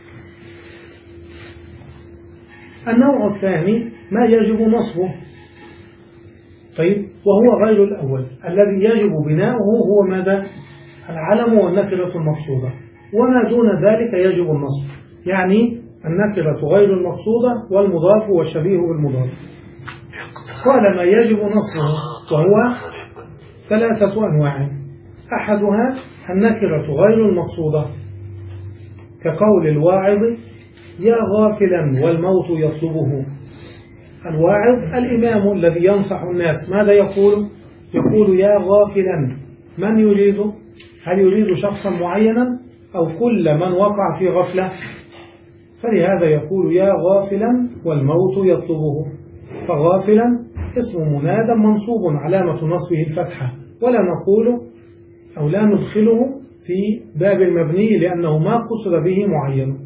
Speaker 2: النوع الثاني ما يجب نصبه. طيب وهو غير الأول الذي يجب بناؤه هو ماذا؟ العلم والنكرة المقصودة، وما دون ذلك يجب النصب، يعني النكرة غير المقصودة والمضاف والشبيه بالمضاف. قال ما يجب نصبه وهو ثلاثة أنواع، أحدها النكرة غير المقصودة كقول الواعظ يا غافلا والموت يطلبه. الواعظ الإمام الذي ينصح الناس ماذا يقول؟ يقول يا غافلا، من يريد؟ هل يريد شخصا معينا أو كل من وقع في غفلة؟ فلهذا يقول يا غافلا والموت يطلبه. فغافلا اسم منادى منصوب علامة نصبه الفتحة، ولا نقول أو لا ندخله في باب المبني لأنه ما قصد به معين.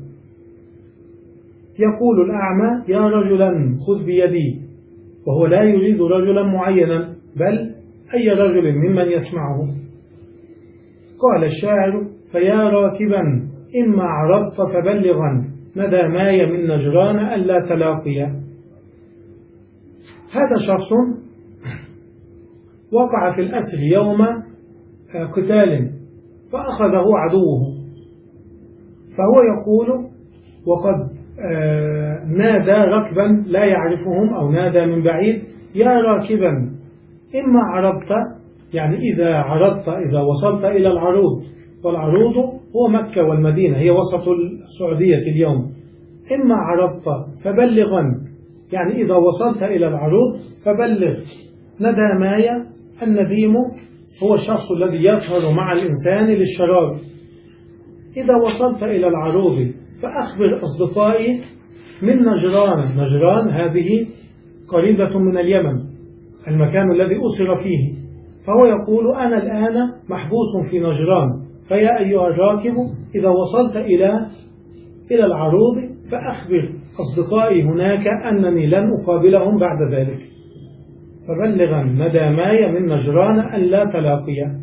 Speaker 2: يقول الأعمى يا رجلا خذ بيدي، وهو لا يريد رجلا معينا بل أي رجل ممن يسمعه. قال الشاعر فيا راكبا إما عرضت فبلغا مدى ماي من نجران ألا تلاقيا. هذا شخص وقع في الأسر يوم قتال فأخذه عدوه، فهو يقول وقد نادى ركبا لا يعرفهم أو نادى من بعيد يا راكبا إما عرضت، يعني إذا عرضت إذا وصلت إلى العروض، والعروض هو مكة والمدينة هي وسط السعودية اليوم. إما عرضت فبلغا، يعني إذا وصلت إلى العروض فبلغ. ندى مايا النديم هو الشخص الذي يسهر مع الإنسان للشراب. إذا وصلت إلى العروض فأخبر أصدقائي من نجران. نجران هذه قريبة من اليمن، المكان الذي أسر فيه. فهو يقول أنا الآن محبوس في نجران، فيا أيها الراكب إذا وصلت إلى إلى العروض فأخبر أصدقائي هناك أنني لن أقابلهم بعد ذلك. فبلغا ندى ماي من نجران أن لا تلاقيا.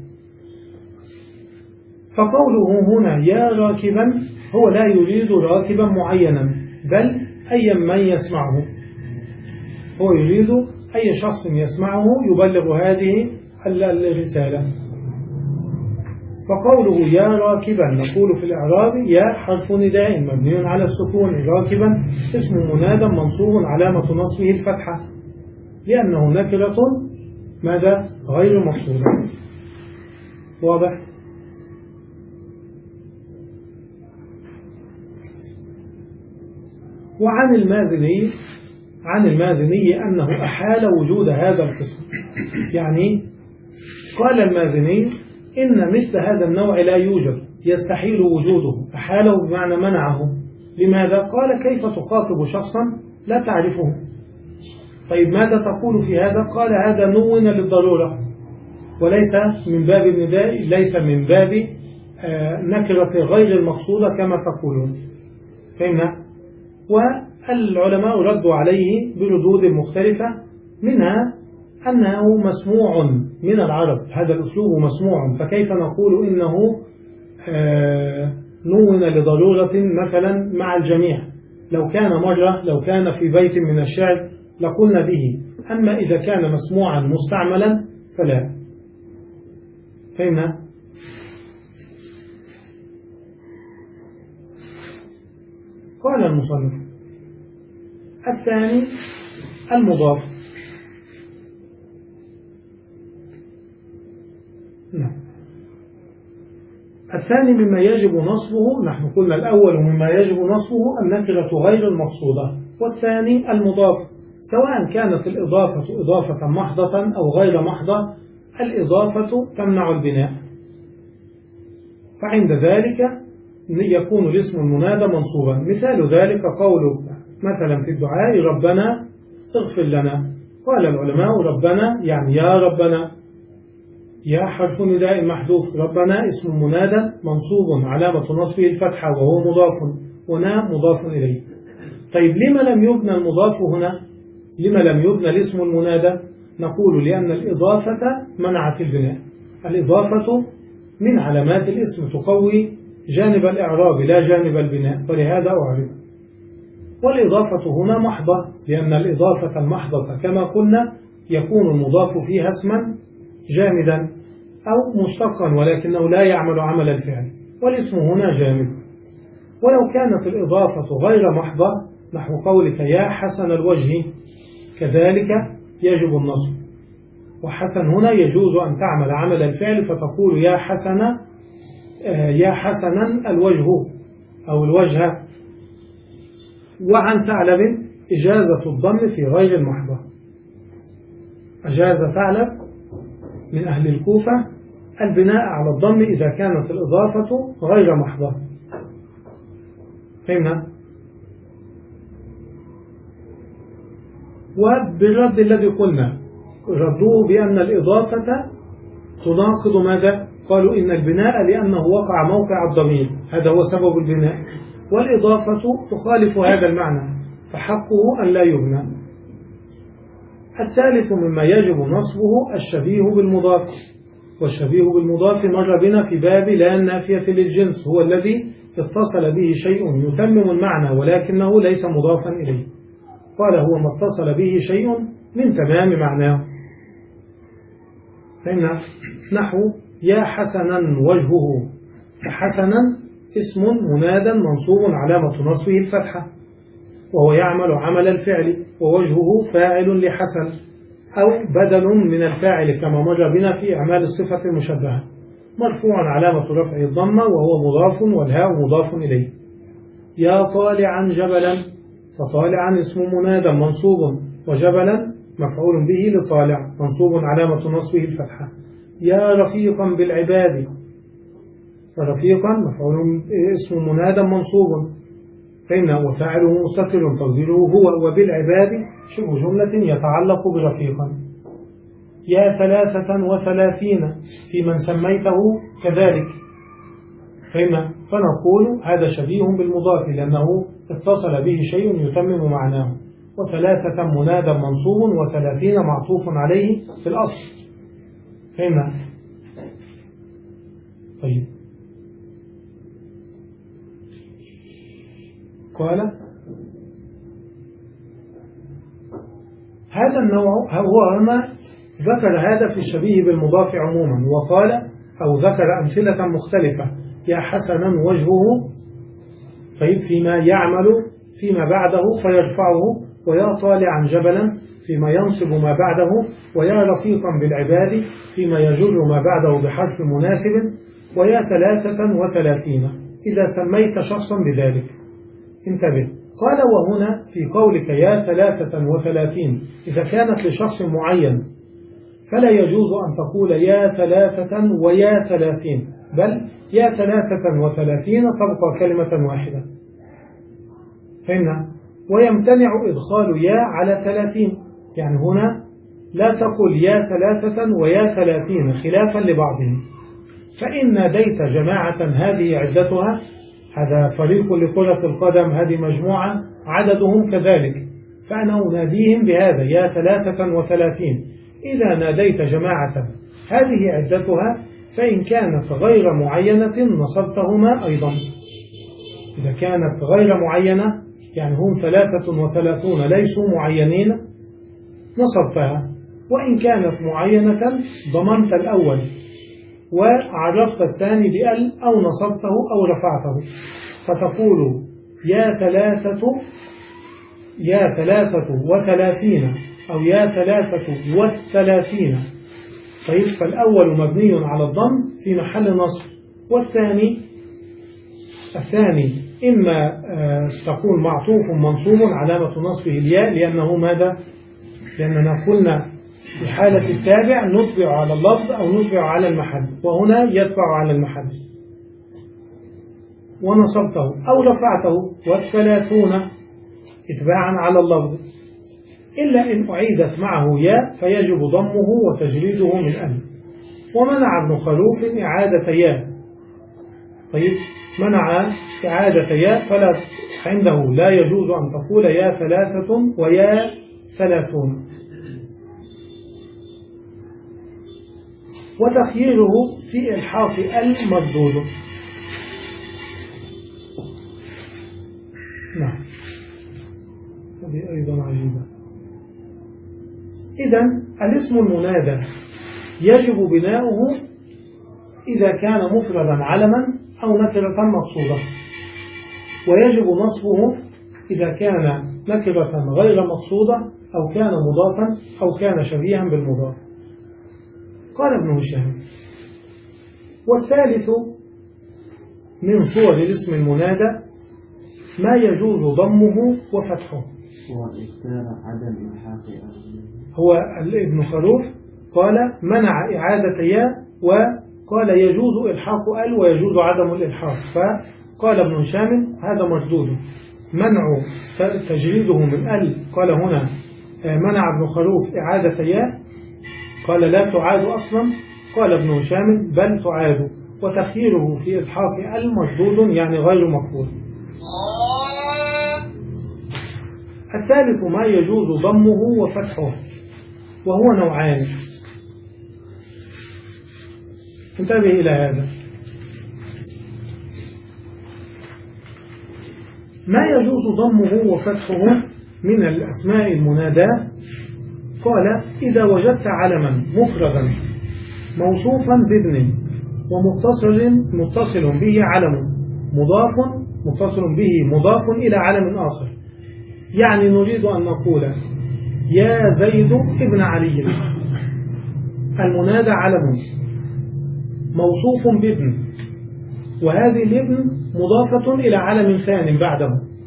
Speaker 2: فقوله هنا يا راكبا هو لا يريد راكبا معينا بل أي من يسمعه، هو يريد أي شخص يسمعه يبلغ هذه الرسالة. فقوله يا راكبا نقول في الإعراب يا حرف نداء مبني على السكون، راكبا اسم منادى منصوب علامة نصبه الفتحة لأنه نكرة ماذا غير مقصودة. واضح؟ وعن المازني عن المازني أنه أحال وجود هذا القسم، يعني قال المازني إن مثل هذا النوع لا يوجد، يستحيل وجوده، أحاله بمعنى منعه. لماذا؟ قال كيف تخاطب شخصا لا تعرفه؟ طيب ماذا تقول في هذا؟ قال هذا نون للضرورة وليس من باب النداء، ليس من باب نكرة غير المقصودة كما تقولون. فهمنا؟ والعلماء ردوا عليه بردود مختلفة، منها أنه مسموع من العرب، هذا الأسلوب مسموع، فكيف نقول إنه نون لضرورة مثلا مع الجميع؟ لو كان مرة، لو كان في بيت من الشعر لقلنا به، أما إذا كان مسموعا مستعملا فلا. فهمنا؟ قال المصنف الثاني المضاف. نعم. الثاني مما يجب نصبه، نحن قلنا الأول مما يجب نصبه النكرة غير المقصودة، والثاني المضاف، سواء كانت الإضافة إضافة محضة أو غير محضة، الإضافة تمنع البناء، فعند ذلك يكون الاسم المنادى منصوبا. مثال ذلك قوله مثلا في الدعاء ربنا اغفر لنا، قال العلماء ربنا يعني يا ربنا، يا حرف نداء محذوف، ربنا اسم منادى منصوب علامة نصبه الفتحة وهو مضاف، ونا مضاف إليه. طيب لما لم يبنى المضاف هنا؟ لما لم يبنى الاسم المنادى؟ نقول لأن الإضافة منعت البناء، الإضافة من علامات الاسم تقوي جانب الإعراب لا جانب البناء، ولهذا أعرب. والإضافة هنا محضة، لأن الإضافة المحضة كما قلنا يكون المضاف فيها اسما جامدا أو مشتقا ولكنه لا يعمل عمل الفعل، والاسم هنا جامد. ولو كانت الإضافة غير محضة نحو قولك يا حسن الوجه، كذلك يجب النصب، وحسن هنا يجوز أن تعمل عمل الفعل فتقول يا حسن يا حسنا الوجه أو الوجه. وعن ثعلب إجازة الضم في غير المحضة، أجاز ثعلب من أهل الكوفة البناء على الضم إذا كانت الإضافة غير محضة. فهمنا؟ وبالرد الذي قلنا ردوه بأن الإضافة تناقض ماذا؟ قالوا إن البناء لأنه وقع موقع الضمير، هذا هو سبب البناء، والإضافة تخالف هذا المعنى فحقه أن لا يبنى. الثالث مما يجب نصبه الشبيه بالمضاف، والشبيه بالمضاف مر بنا في باب لا النافية للجنس، هو الذي اتصل به شيء يتمم المعنى ولكنه ليس مضافا إليه، قال هو ما اتصل به شيء من تمام معناه. فإن نحو يا حسنا وجهه، فحسنا اسم منادى منصوب علامة نصبه الفتحة وهو يعمل عمل الفعل، ووجهه فاعل لحسن أو بدل من الفاعل كما مر بنا في أعمال الصفة المشبهة، مرفوع علامة رفع الضمة وهو مضاف والهاء مضاف إليه. يا طالعا جبلا، فطالعا اسم منادى منصوب وجبلا مفعول به لطالع منصوب علامة نصبه الفتحة. يا رفيقا بالعباد، فرفيقا مفعول اسم منادى منصوب فإن وفاعله مستتر تقديره هو، وبالعباد شبه جملة يتعلق برفيقا. يا ثلاثة وثلاثين في من سميته كذلك، فإن فنقول هذا شبيه بالمضاف لأنه اتصل به شيء يتمم معناه، وثلاثة منادى منصوب وثلاثين معطوف عليه في الأصل. فهمنا؟ طيب قال هذا النوع هو هنا ذكر هذا في الشبيه بالمضاف عموما، وقال أو ذكر أمثلة مختلفة، يا حسنا وجهه، طيب فيما يعمل فيما بعده فيرفعه، ويا طالعا جبلا فيما ينصب ما بعده، ويا رفيقا بالعباد فيما يجر ما بعده بحرف مناسب، ويا ثلاثة وثلاثين إذا سميت شخصا بذلك. انتبه، قال وهنا في قولك يا ثلاثة وثلاثين إذا كانت لشخص معين فلا يجوز أن تقول يا ثلاثة ويا ثلاثين، بل يا ثلاثة وثلاثين تبقى كلمة واحدة. فهمنا؟ ويمتنع إدخال يا على ثلاثين، يعني هنا لا تقل يا ثلاثة ويا ثلاثين خلافا لبعضهم، فإن ناديت جماعة هذه عدتها، هذا فريق لكرة القدم، هذه مجموعة عددهم كذلك، فأنا أناديهم بهذا يا ثلاثة وثلاثين. إذا ناديت جماعة هذه عدتها فإن كانت غير معينة نصبتهما أيضا. إذا كانت غير معينة يعني هم ثلاثة وثلاثون ليسوا معينين نصبتها، وإن كانت معينة ضمنت الأول وعرفت الثاني بأل أو نصبته أو رفعته، فتقول يا ثلاثة يا ثلاثة وثلاثين أو يا ثلاثة والثلاثين. طيب، فالأول مبني على الضم في محل نصب، والثاني الثاني إما تكون معطوف منصوب علامة نصبه الياء، لأنه ماذا؟ لأننا قلنا في حالة التابع نتبع على اللفظ أو نتبع على المحل، وهنا يتبع على المحل، ونصبته أو رفعته والثلاثون اتباعا على اللفظ، إلا إن أعيدت معه ياء فيجب ضمه وتجريده من أن. ومنع ابن خلوف إعادة ياء. طيب، منع إعادة ياء فلا عنده لا يجوز أن تقول يا ثلاثة ويا ثلاثون. وتخييره في إلحاق المردود. نعم، هذه أيضا عجيبة. إذن الاسم المنادى يجب بناؤه إذا كان مفردا علما أو نكرة مقصودة، ويجب نصبه إذا كان نكرة غير مقصودة أو كان مضافا أو كان شبيها بالمضاف. قال ابن هشام: والثالث من صور الاسم المنادى ما يجوز ضمه وفتحه.
Speaker 4: هو اختار عدم إلحاق.
Speaker 2: هو ابن خلوف قال منع إعادة ياء، وقال يجوز إلحاق ال ويجوز عدم الإلحاق، فقال ابن هشام هذا مردود. منع تجريده من ال، قال هنا منع ابن خلوف إعادة ياء، قال لا تعاد أصلا، قال ابن هشام بل تعاد، وتخييره في إلحاق ال مردود يعني غير مقبول. الثالث ما يجوز ضمه وفتحه، وهو نوعان. انتبه إلى هذا. ما يجوز ضمه وفتحه من الأسماء المناداة، قال إذا وجدت علما مفردا موصوفا بابن ومتصل متصل به علم مضاف متصل به مضاف إلى علم آخر، يعني نريد أن نقول يا زيد ابن علي، المنادى علم موصوف بابن، وهذه الابن مضافة إلى علم ثاني بعده.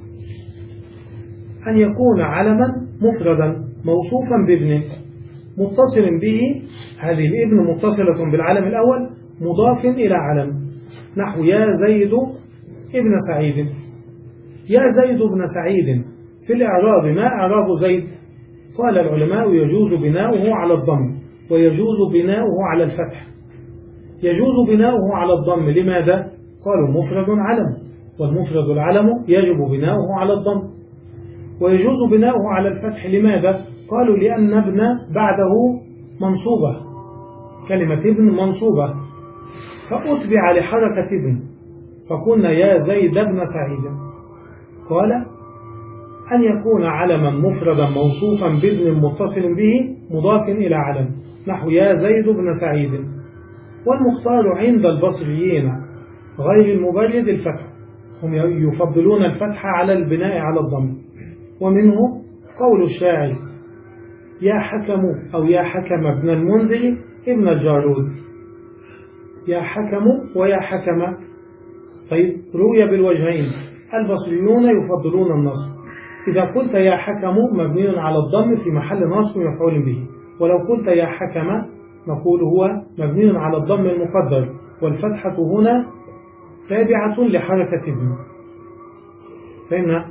Speaker 2: أن يكون علما مفردا موصوفا بابن متصل به، هذه الابن متصلة بالعلم الأول مضاف إلى علم، نحو يا زيد ابن سعيد. يا زيد ابن سعيد في الإعراب ما إعراب زيد؟ قال العلماء يجوز بناؤه على الضم ويجوز بناؤه على الفتح. يجوز بناؤه على الضم لماذا؟ قالوا مفرد علم، والمفرد العلم يجب بناؤه على الضم. ويجوز بناؤه على الفتح لماذا؟ قالوا لأن ابن بعده منصوبة، كلمة ابن منصوبة، فأتبع لحركة ابن، فقلنا يا زيد ابن سعيد. قال أن يكون علما مفردا موصوفا بابن متصل به مضاف إلى علم، نحو يا زيد بن سعيد. والمختار عند البصريين غير المبرد الفتح، هم يفضلون الفتح على البناء على الضم. ومنه قول الشاعر: يا حكم أو يا حكم ابن المنذر ابن الجارود. يا حكم ويا حكم. طيب روي بالوجهين، البصريون يفضلون النصب. إذا قلت يا حكم مبني على الضم في محل نصب مفعول به، ولو قلت يا حكم نقول هو مبني على الضم المقدر، والفتحة هنا تابعة لحركة ابن. فهمنا؟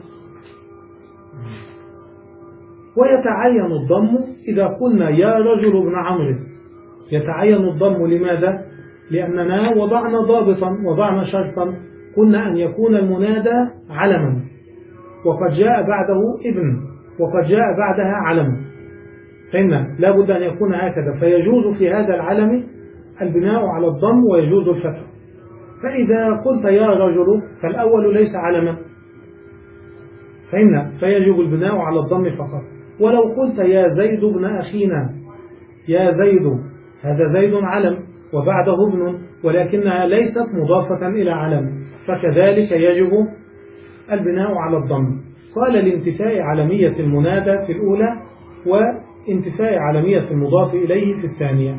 Speaker 2: ويتعين الضم إذا قلنا يا رجل ابن عمرو. يتعين الضم لماذا؟ لأننا وضعنا ضابطا، وضعنا شرطا، قلنا أن يكون المنادى علما، وقد جاء بعده ابن، وقد جاء بعدها علم. فهمنا؟ لا بد أن يكون هكذا، فيجوز في هذا العلم البناء على الضم ويجوز الفتح. فإذا قلت يا رجل فالأول ليس علما، فهمنا؟ فيجب البناء على الضم فقط. ولو قلت يا زيد ابن أخينا، يا زيد، هذا زيد علم وبعده ابن، ولكنها ليست مضافة إلى علم، فكذلك يجب البناء على الضم. قال لانتفاء علمية المنادى في الأولى، وانتفاء علمية المضاف إليه في الثانية.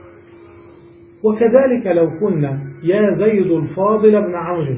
Speaker 2: وكذلك لو قلنا يا زيد الفاضل ابن عمرو،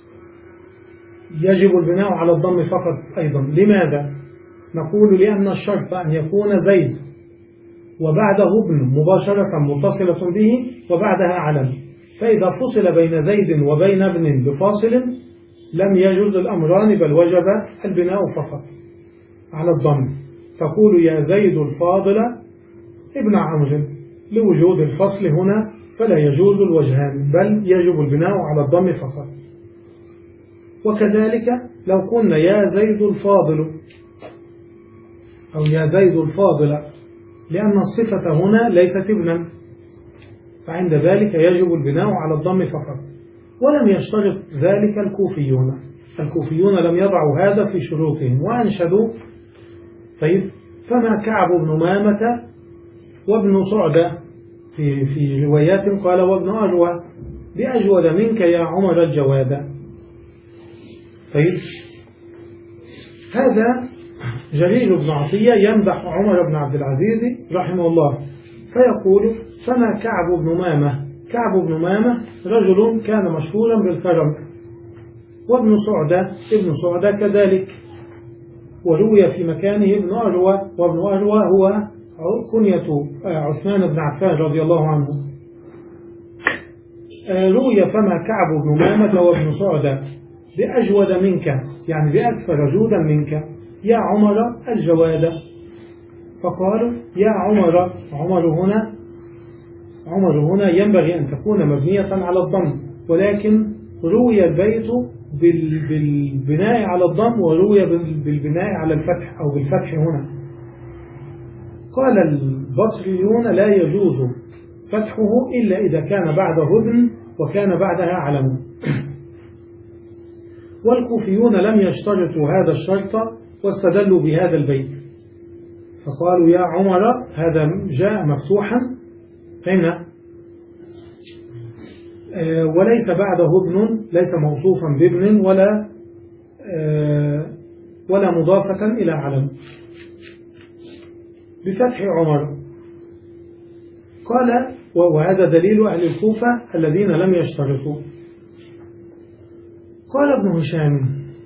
Speaker 2: يجب البناء على الضم فقط أيضا. لماذا؟ نقول لأن الشرط أن يكون زيد وبعده ابن مباشرة متصلة به وبعدها علم، فإذا فصل بين زيد وبين ابن بفاصل لم يجوز الأمران، بل وجب البناء فقط على الضم. تقول يا زيد الفاضل ابن عمرو، لوجود الفصل هنا فلا يجوز الوجهان، بل يجب البناء على الضم فقط. وكذلك لو قلنا يا زيد الفاضل أو يا زيد الفاضل، لأن الصفة هنا ليست ابنا، فعند ذلك يجب البناء على الضم فقط. ولم يشترط ذلك الكوفيون، الكوفيون لم يضعوا هذا في شروطهم وأنشدوا. طيب، فما كعب بن مامة وابن سعدة في, في روايات قال وابن أروى بأجود منك يا عمر الجواد. طيب، هذا جرير بن عطية يمدح عمر بن عبد العزيز رحمه الله، فيقول فما كعب بن مامة. كعب بن مامة رجل كان مشهورا بالكرم، وابن سعدة ابن سعدة كذلك، وروي في مكانه ابن أروى، وابن أروى هو كنية عثمان بن عفان رضي الله عنه. روي فما كعب بن مامة وابن سعدة بأجود منك، يعني بأكثر جودا منك يا عمر الجواد. فقالوا يا عمر، عمر هنا عمر هنا ينبغي أن تكون مبنية على الضم، ولكن روي البيت بالبناء على الضم وروي بالبناء على الفتح أو بالفتح هنا. قال البصريون لا يجوز فتحه إلا إذا كان بعده ابن وكان بعدها علم. والكوفيون لم يشترطوا هذا الشرط واستدلوا بهذا البيت، فقالوا يا عمر هذا جاء مفتوحا، فهمنا؟ آه وليس بعده ابن، ليس موصوفا بابن ولا آه ولا مضافة إلى علم، بفتح عمر. قال وهذا دليل أهل الكوفة الذين لم يشترطوا. قال ابن هشام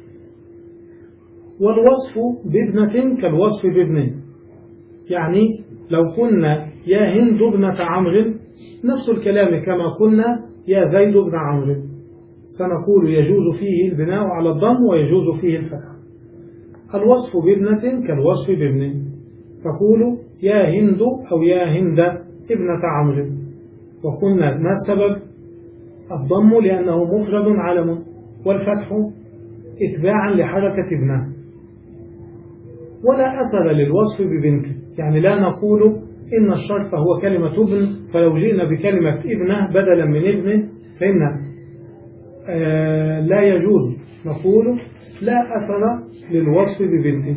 Speaker 2: والوصف بابنة كالوصف بابن، يعني لو قلنا يا هند ابنة عمرو نفس الكلام كما قلنا يا زيد ابن عمرو، سنقول يجوز فيه البناء على الضم ويجوز فيه الفتح. الوصف بابنة كالوصف بابن، تقول يا هند أو يا هند ابنة عمرو، وقلنا ما السبب؟ الضم لأنه مفرد علم، والفتح اتباعا لحركة ابنه. ولا أثر للوصف ببنت، يعني لا نقول إن الشرط هو كلمة ابن، فلو جئنا بكلمة ابنه بدلا من ابن فإن آه لا يجوز، نقول لا أثر للوصف ببنت.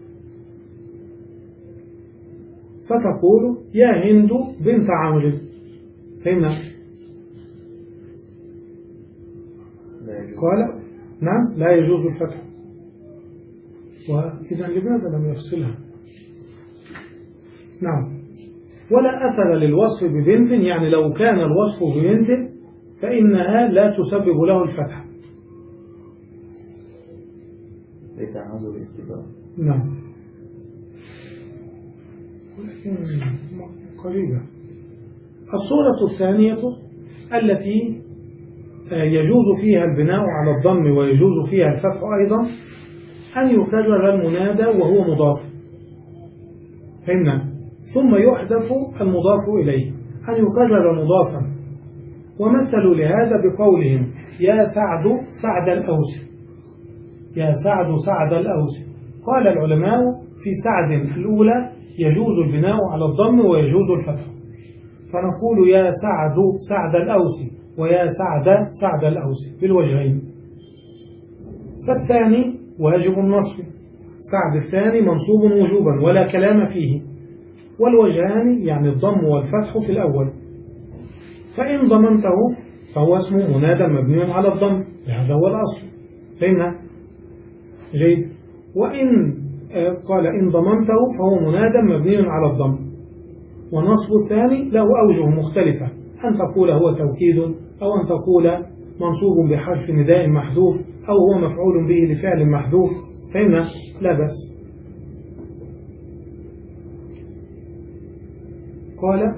Speaker 2: فتقول يا هند بنت عمرو، فهمنا؟ قال نعم لا يجوز الفتح. وإذا لماذا لم يفصلها؟ نعم. ولا أثر للوصف ببنت، يعني لو كان الوصف ببنت فإنها لا تسبب له الفتح.
Speaker 3: لتعذر الاتباع.
Speaker 2: نعم. قريبة. الصورة الثانية التي يجوز فيها البناء على الضم ويجوز فيها الفتح أيضا أن يكرر المنادى وهو مضاف، فهمنا؟ ثم يحذف المضاف إليه، أن يكرر مضافا. ومثلوا لهذا بقولهم يا سعد سعد الأوس، يا سعد سعد الأوس. قال العلماء في سعد الأولى يجوز البناء على الضم ويجوز الفتح، فنقول يا سعد سعد الأوس ويا سعد سعد الأوس بالوجهين. فالثاني واجب النصب، سعد الثاني منصوب وجوبا ولا كلام فيه، والوجهان يعني الضم والفتح في الأول. فإن ضمنته فهو اسمه منادى مبني على الضم، هذا هو الأصل، فهمنا؟ جيد. وإن قال إن ضمنته فهو منادى مبني على الضم. ونصب الثاني له أوجه مختلفة، أن تقول هو توكيد، أو أن تقول منصوب بحرف نداء محذوف، أو هو مفعول به لفعل محذوف، فهمنا؟ لا بأس. قال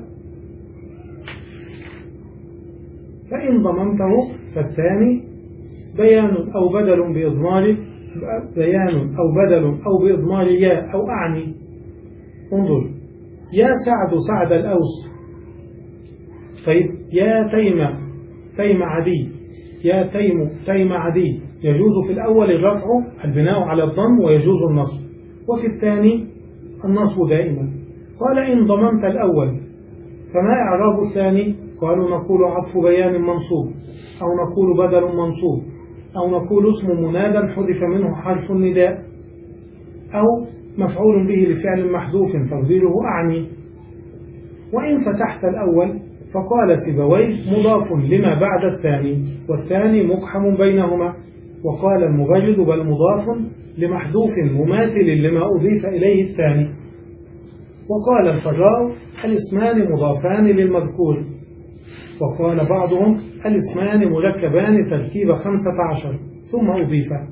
Speaker 2: فإن ضمنته فالثاني بيان أو بدل بإضمار، بيان أو بدل أو بإضمار يا أو أعني. انظر يا سعد سعد الأوس، طيب يا تيم تيم عدي، يا تيم تيم عدي، يجوز في الأول الرفع البناء على الضم ويجوز النصب، وفي الثاني النصب دائما. قال إن ضمنت الأول فما إعراب الثاني؟ قالوا نقول عطف بيان منصوب، أو نقول بدل منصوب، أو نقول اسم منادى حذف منه حرف النداء، أو مفعول به لفعل محذوف تقديره أعني. وإن فتحت الأول فقال سيبويه مضاف لما بعد الثاني، والثاني مقحم بينهما. وقال المبرد بل مضاف لمحذوف مماثل لما أضيف إليه الثاني. وقال الفراء الاسمان مضافان للمذكور. وقال بعضهم الاسمان مركبان تركيب خمسة عشر ثم أضيفا.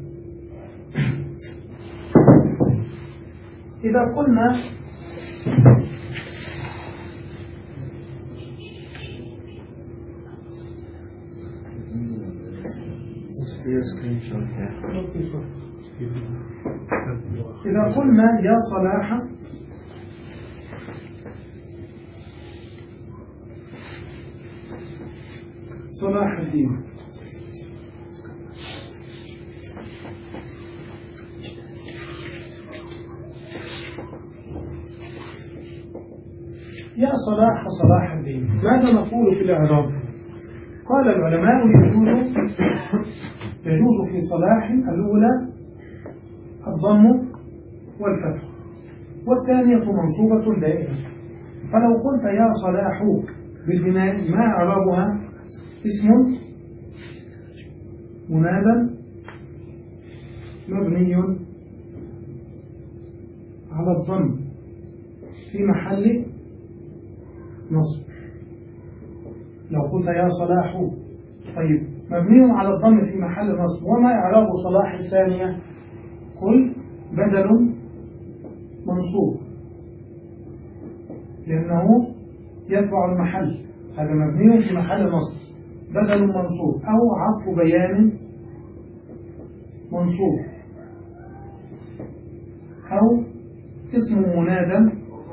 Speaker 2: إذا قلنا إذا قلنا يا صلاح صلاح الدين، يا صلاح صلاح الدين، ماذا نقول في الإعراب؟ قال العلماء يجوز يجوز في صلاح الأولى الضم والفتح، والثانية منصوبة دائما. فلو قلت يا صلاح بالبناء ما إعرابها؟ اسم منادى مبني على الضم في محل نصب. لو قلت يا صلاح، طيب مبني على الضم في محل نصب، وما إعراب صلاح الثانية؟ قل بدل منصوب لأنه يتبع المحل، هذا مبني في محل نصب، بدل منصوب أو عطف بيان منصوب، أو اسم منادى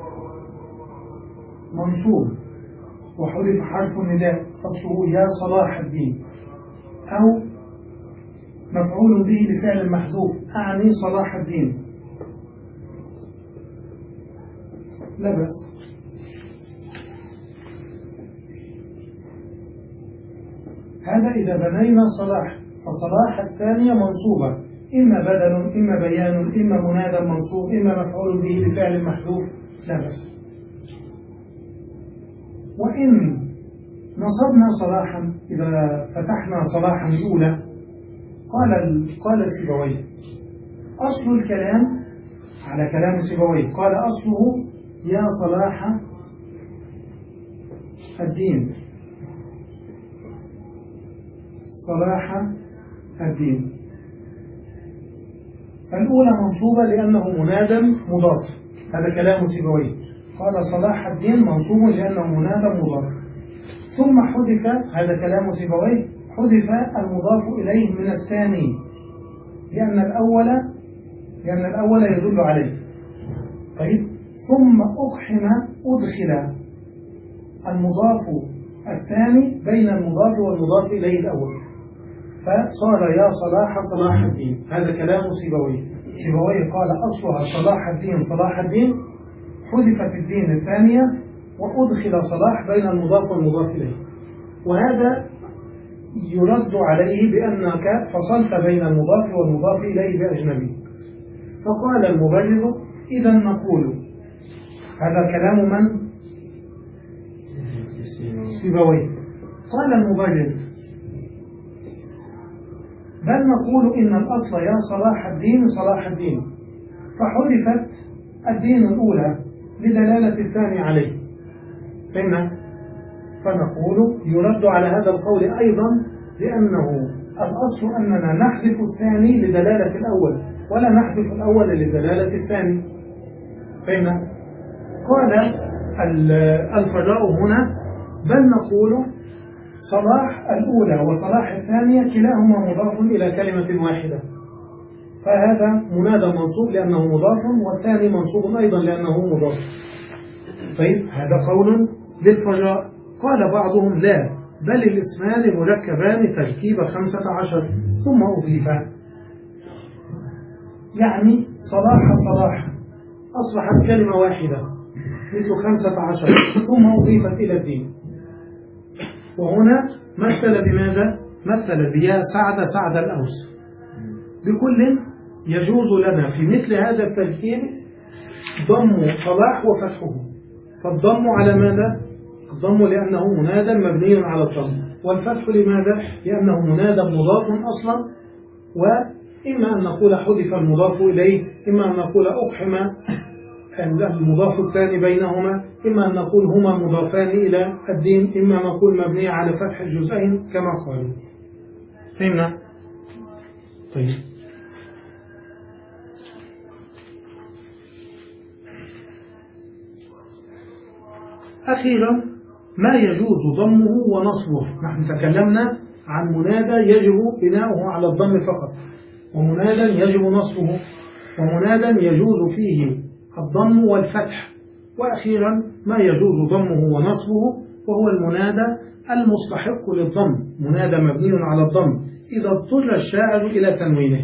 Speaker 2: منصوب وحذف حرف النداء أصله يا صلاح الدين، أو مفعول به لفعل محذوف أعني صلاح الدين، لا بأس. هذا إذا بنينا صلاح، فصلاح الثانية منصوبة، إما بدل إما بيان إما منادى منصوب إما مفعول به لفعل محذوف، لا بأس. وإن نصبنا صلاحا إذا فتحنا صلاحا الأولى. قال قال سيبويه أصل الكلام على كلام سيبويه، قال أصله يا صلاح الدين، صلاح الدين. فالأولى منصوبة لأنه منادى مضاف، هذا كلام سيبويه، قال صلاح الدين منصوب لأنه منادى مضاف. ثم حذف، هذا كلام سيبويه، حذف المضاف إليه من الثاني لأن الأول لأن الأول يدل عليه. طيب، ثم أقحم أدخل المضاف الثاني بين المضاف والمضاف إليه الأول، فصار يا صلاح صلاح الدين. هذا كلام سيبويه. سيبويه قال أصلها صلاح الدين صلاح الدين، حذفت الدين الثانية وأدخل صلاح بين المضاف والمضاف إليه. وهذا يرد عليه بأنك فصلت بين المضاف والمضاف إليه بأجنبي. فقال المبرر إذا نقول، هذا كلام من؟ سيبويه. قال المبرر بل نقول إن الأصل يا صلاح الدين صلاح الدين، فحذفت الدين الأولى لدلالة الثاني عليه. فإن فنقول يرد على هذا القول أيضا لأنه الأصل أننا نحذف الثاني لدلالة الأول ولا نحذف الأول لدلالة الثاني. فإن قال الفراء هنا بل نقول صلاح الأولى وصلاح الثانية كلاهما مضاف إلى كلمة واحدة، فهذا منادى منصوب لأنه مضاف، والثاني منصوب أيضا لأنه مضاف. طيب، هذا قول للفراء. قال بعضهم لا، بل الاسمان مركبان تركيب خمسة عشر ثم أضيفا، يعني صلاح صلاح أصبحت كلمة واحدة مثل خمسة عشر ثم أضيفت إلى الدين. وهنا مثل بماذا؟ مثل بيا سعد سعد الأوس. بكل يجوز لنا في مثل هذا التركيب ضم صلاح وفتحه. فالضم على ماذا؟ الضم لأنه منادى مبني على الضم، والفتح لماذا؟ لأنه منادى مضاف أصلا، وإما أن نقول حذف المضاف إليه، إما أن نقول أقحم المضاف الثاني بينهما، إما أن نقول هما مضافان إلى الدين، إما أن نقول مبني على فتح الجزئين كما قالوا. فهمنا؟ طيب، أخيرا ما يجوز ضمه ونصبه. نحن تكلمنا عن منادى يجب بناؤه على الضم فقط، ومنادى يجب نصبه، ومنادى يجوز فيه الضم والفتح، وأخيرا ما يجوز ضمه ونصبه وهو المنادى المستحق للضم، منادى مبني على الضم إذا اضطر الشاعر إلى تنوينه.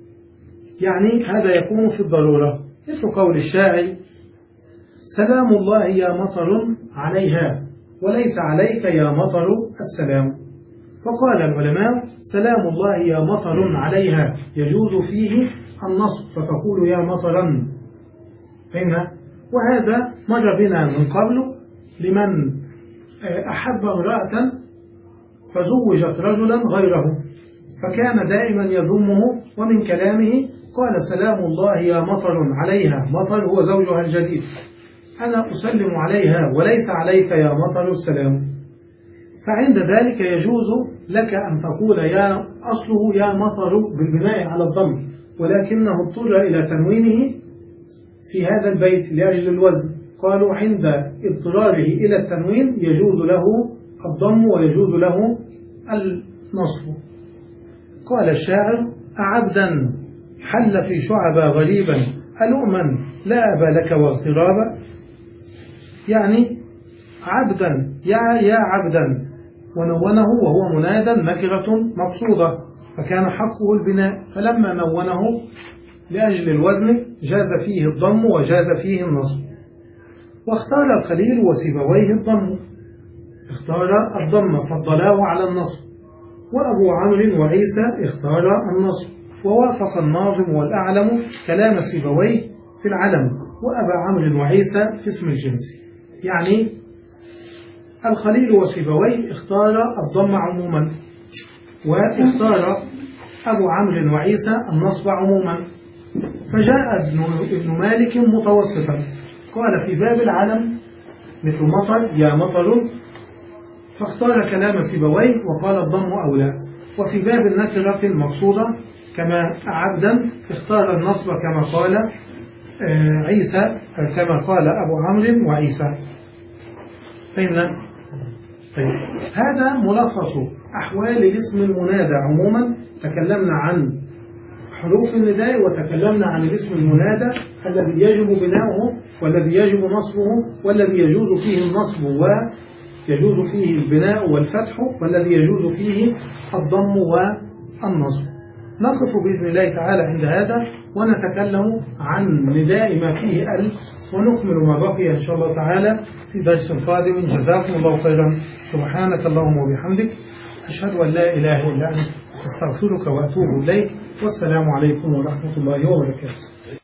Speaker 2: يعني هذا يكون في الضرورة، مثل قول الشاعر سلام الله يا مطر عليها وليس عليك يا مطر السلام. فقال العلماء سلام الله يا مطر عليها يجوز فيه النصب، فتقول يا مطرا. فهمنا؟ وهذا مر بنا من قبل لمن أحب امرأة فزوجت رجلا غيره فكان دائما يذمه، ومن كلامه قال سلام الله يا مطر عليها، مطر هو زوجها الجديد، أنا أسلم عليها وليس عليك يا مطر السلام. فعند ذلك يجوز لك أن تقول يا أصله يا مطر بالبناء على الضم، ولكنه اضطر إلى تنوينه في هذا البيت لأجل الوزن، قالوا عند اضطراره إلى التنوين يجوز له الضم ويجوز له النصب. قال الشاعر أعبدا حل في شعب غريبا ألؤما لا أبا لك واغترابا، يعني عبدا يا يا عبدا، ونونه وهو منادى نكرة مقصودة فكان حقه البناء، فلما نونه لأجل الوزن جاز فيه الضم وجاز فيه النصب. واختار الخليل وسيبويه الضم، اختار الضم فضلاه على النصب، وأبو عمرو وعيسى اختار النصب، ووافق الناظم والأعلم كلام سيبويه في العلم، وأبا عمرو وعيسى في اسم الجنس. يعني الخليل وسيبويه اختار الضم عموما، واختار أبو عمرو وعيسى النصب عموما. فجاء ابن, ابن مالك متوسطا قال في باب العلم مثل مطر يا مطر، فاختار كلام سيبويه وقال الضم أولى. وفي باب النكرة المقصودة كما عبدا اختار النصب كما قال عيسى كما قال أبو عمرو وعيسى. فهمنا؟ طيب، هذا ملخص أحوال الاسم المنادى عموما. تكلمنا عن حروف النداء وتكلمنا عن الاسم المنادى الذي يجب بناؤه والذي يجب نصبه والذي يجوز فيه النصب ويجوز فيه البناء والفتح والذي يجوز فيه الضم والنصب. نقف بإذن الله تعالى عند هذا ونتكلم عن نداء ما فيه ال، ونكمل ما بقي إن شاء الله تعالى في درس قادم. جزاكم الله خيرا. سبحانك اللهم وبحمدك، أشهد أن لا إله إلا أنت، أستغفرك وأتوب إليك. والسلام عليكم ورحمة الله وبركاته.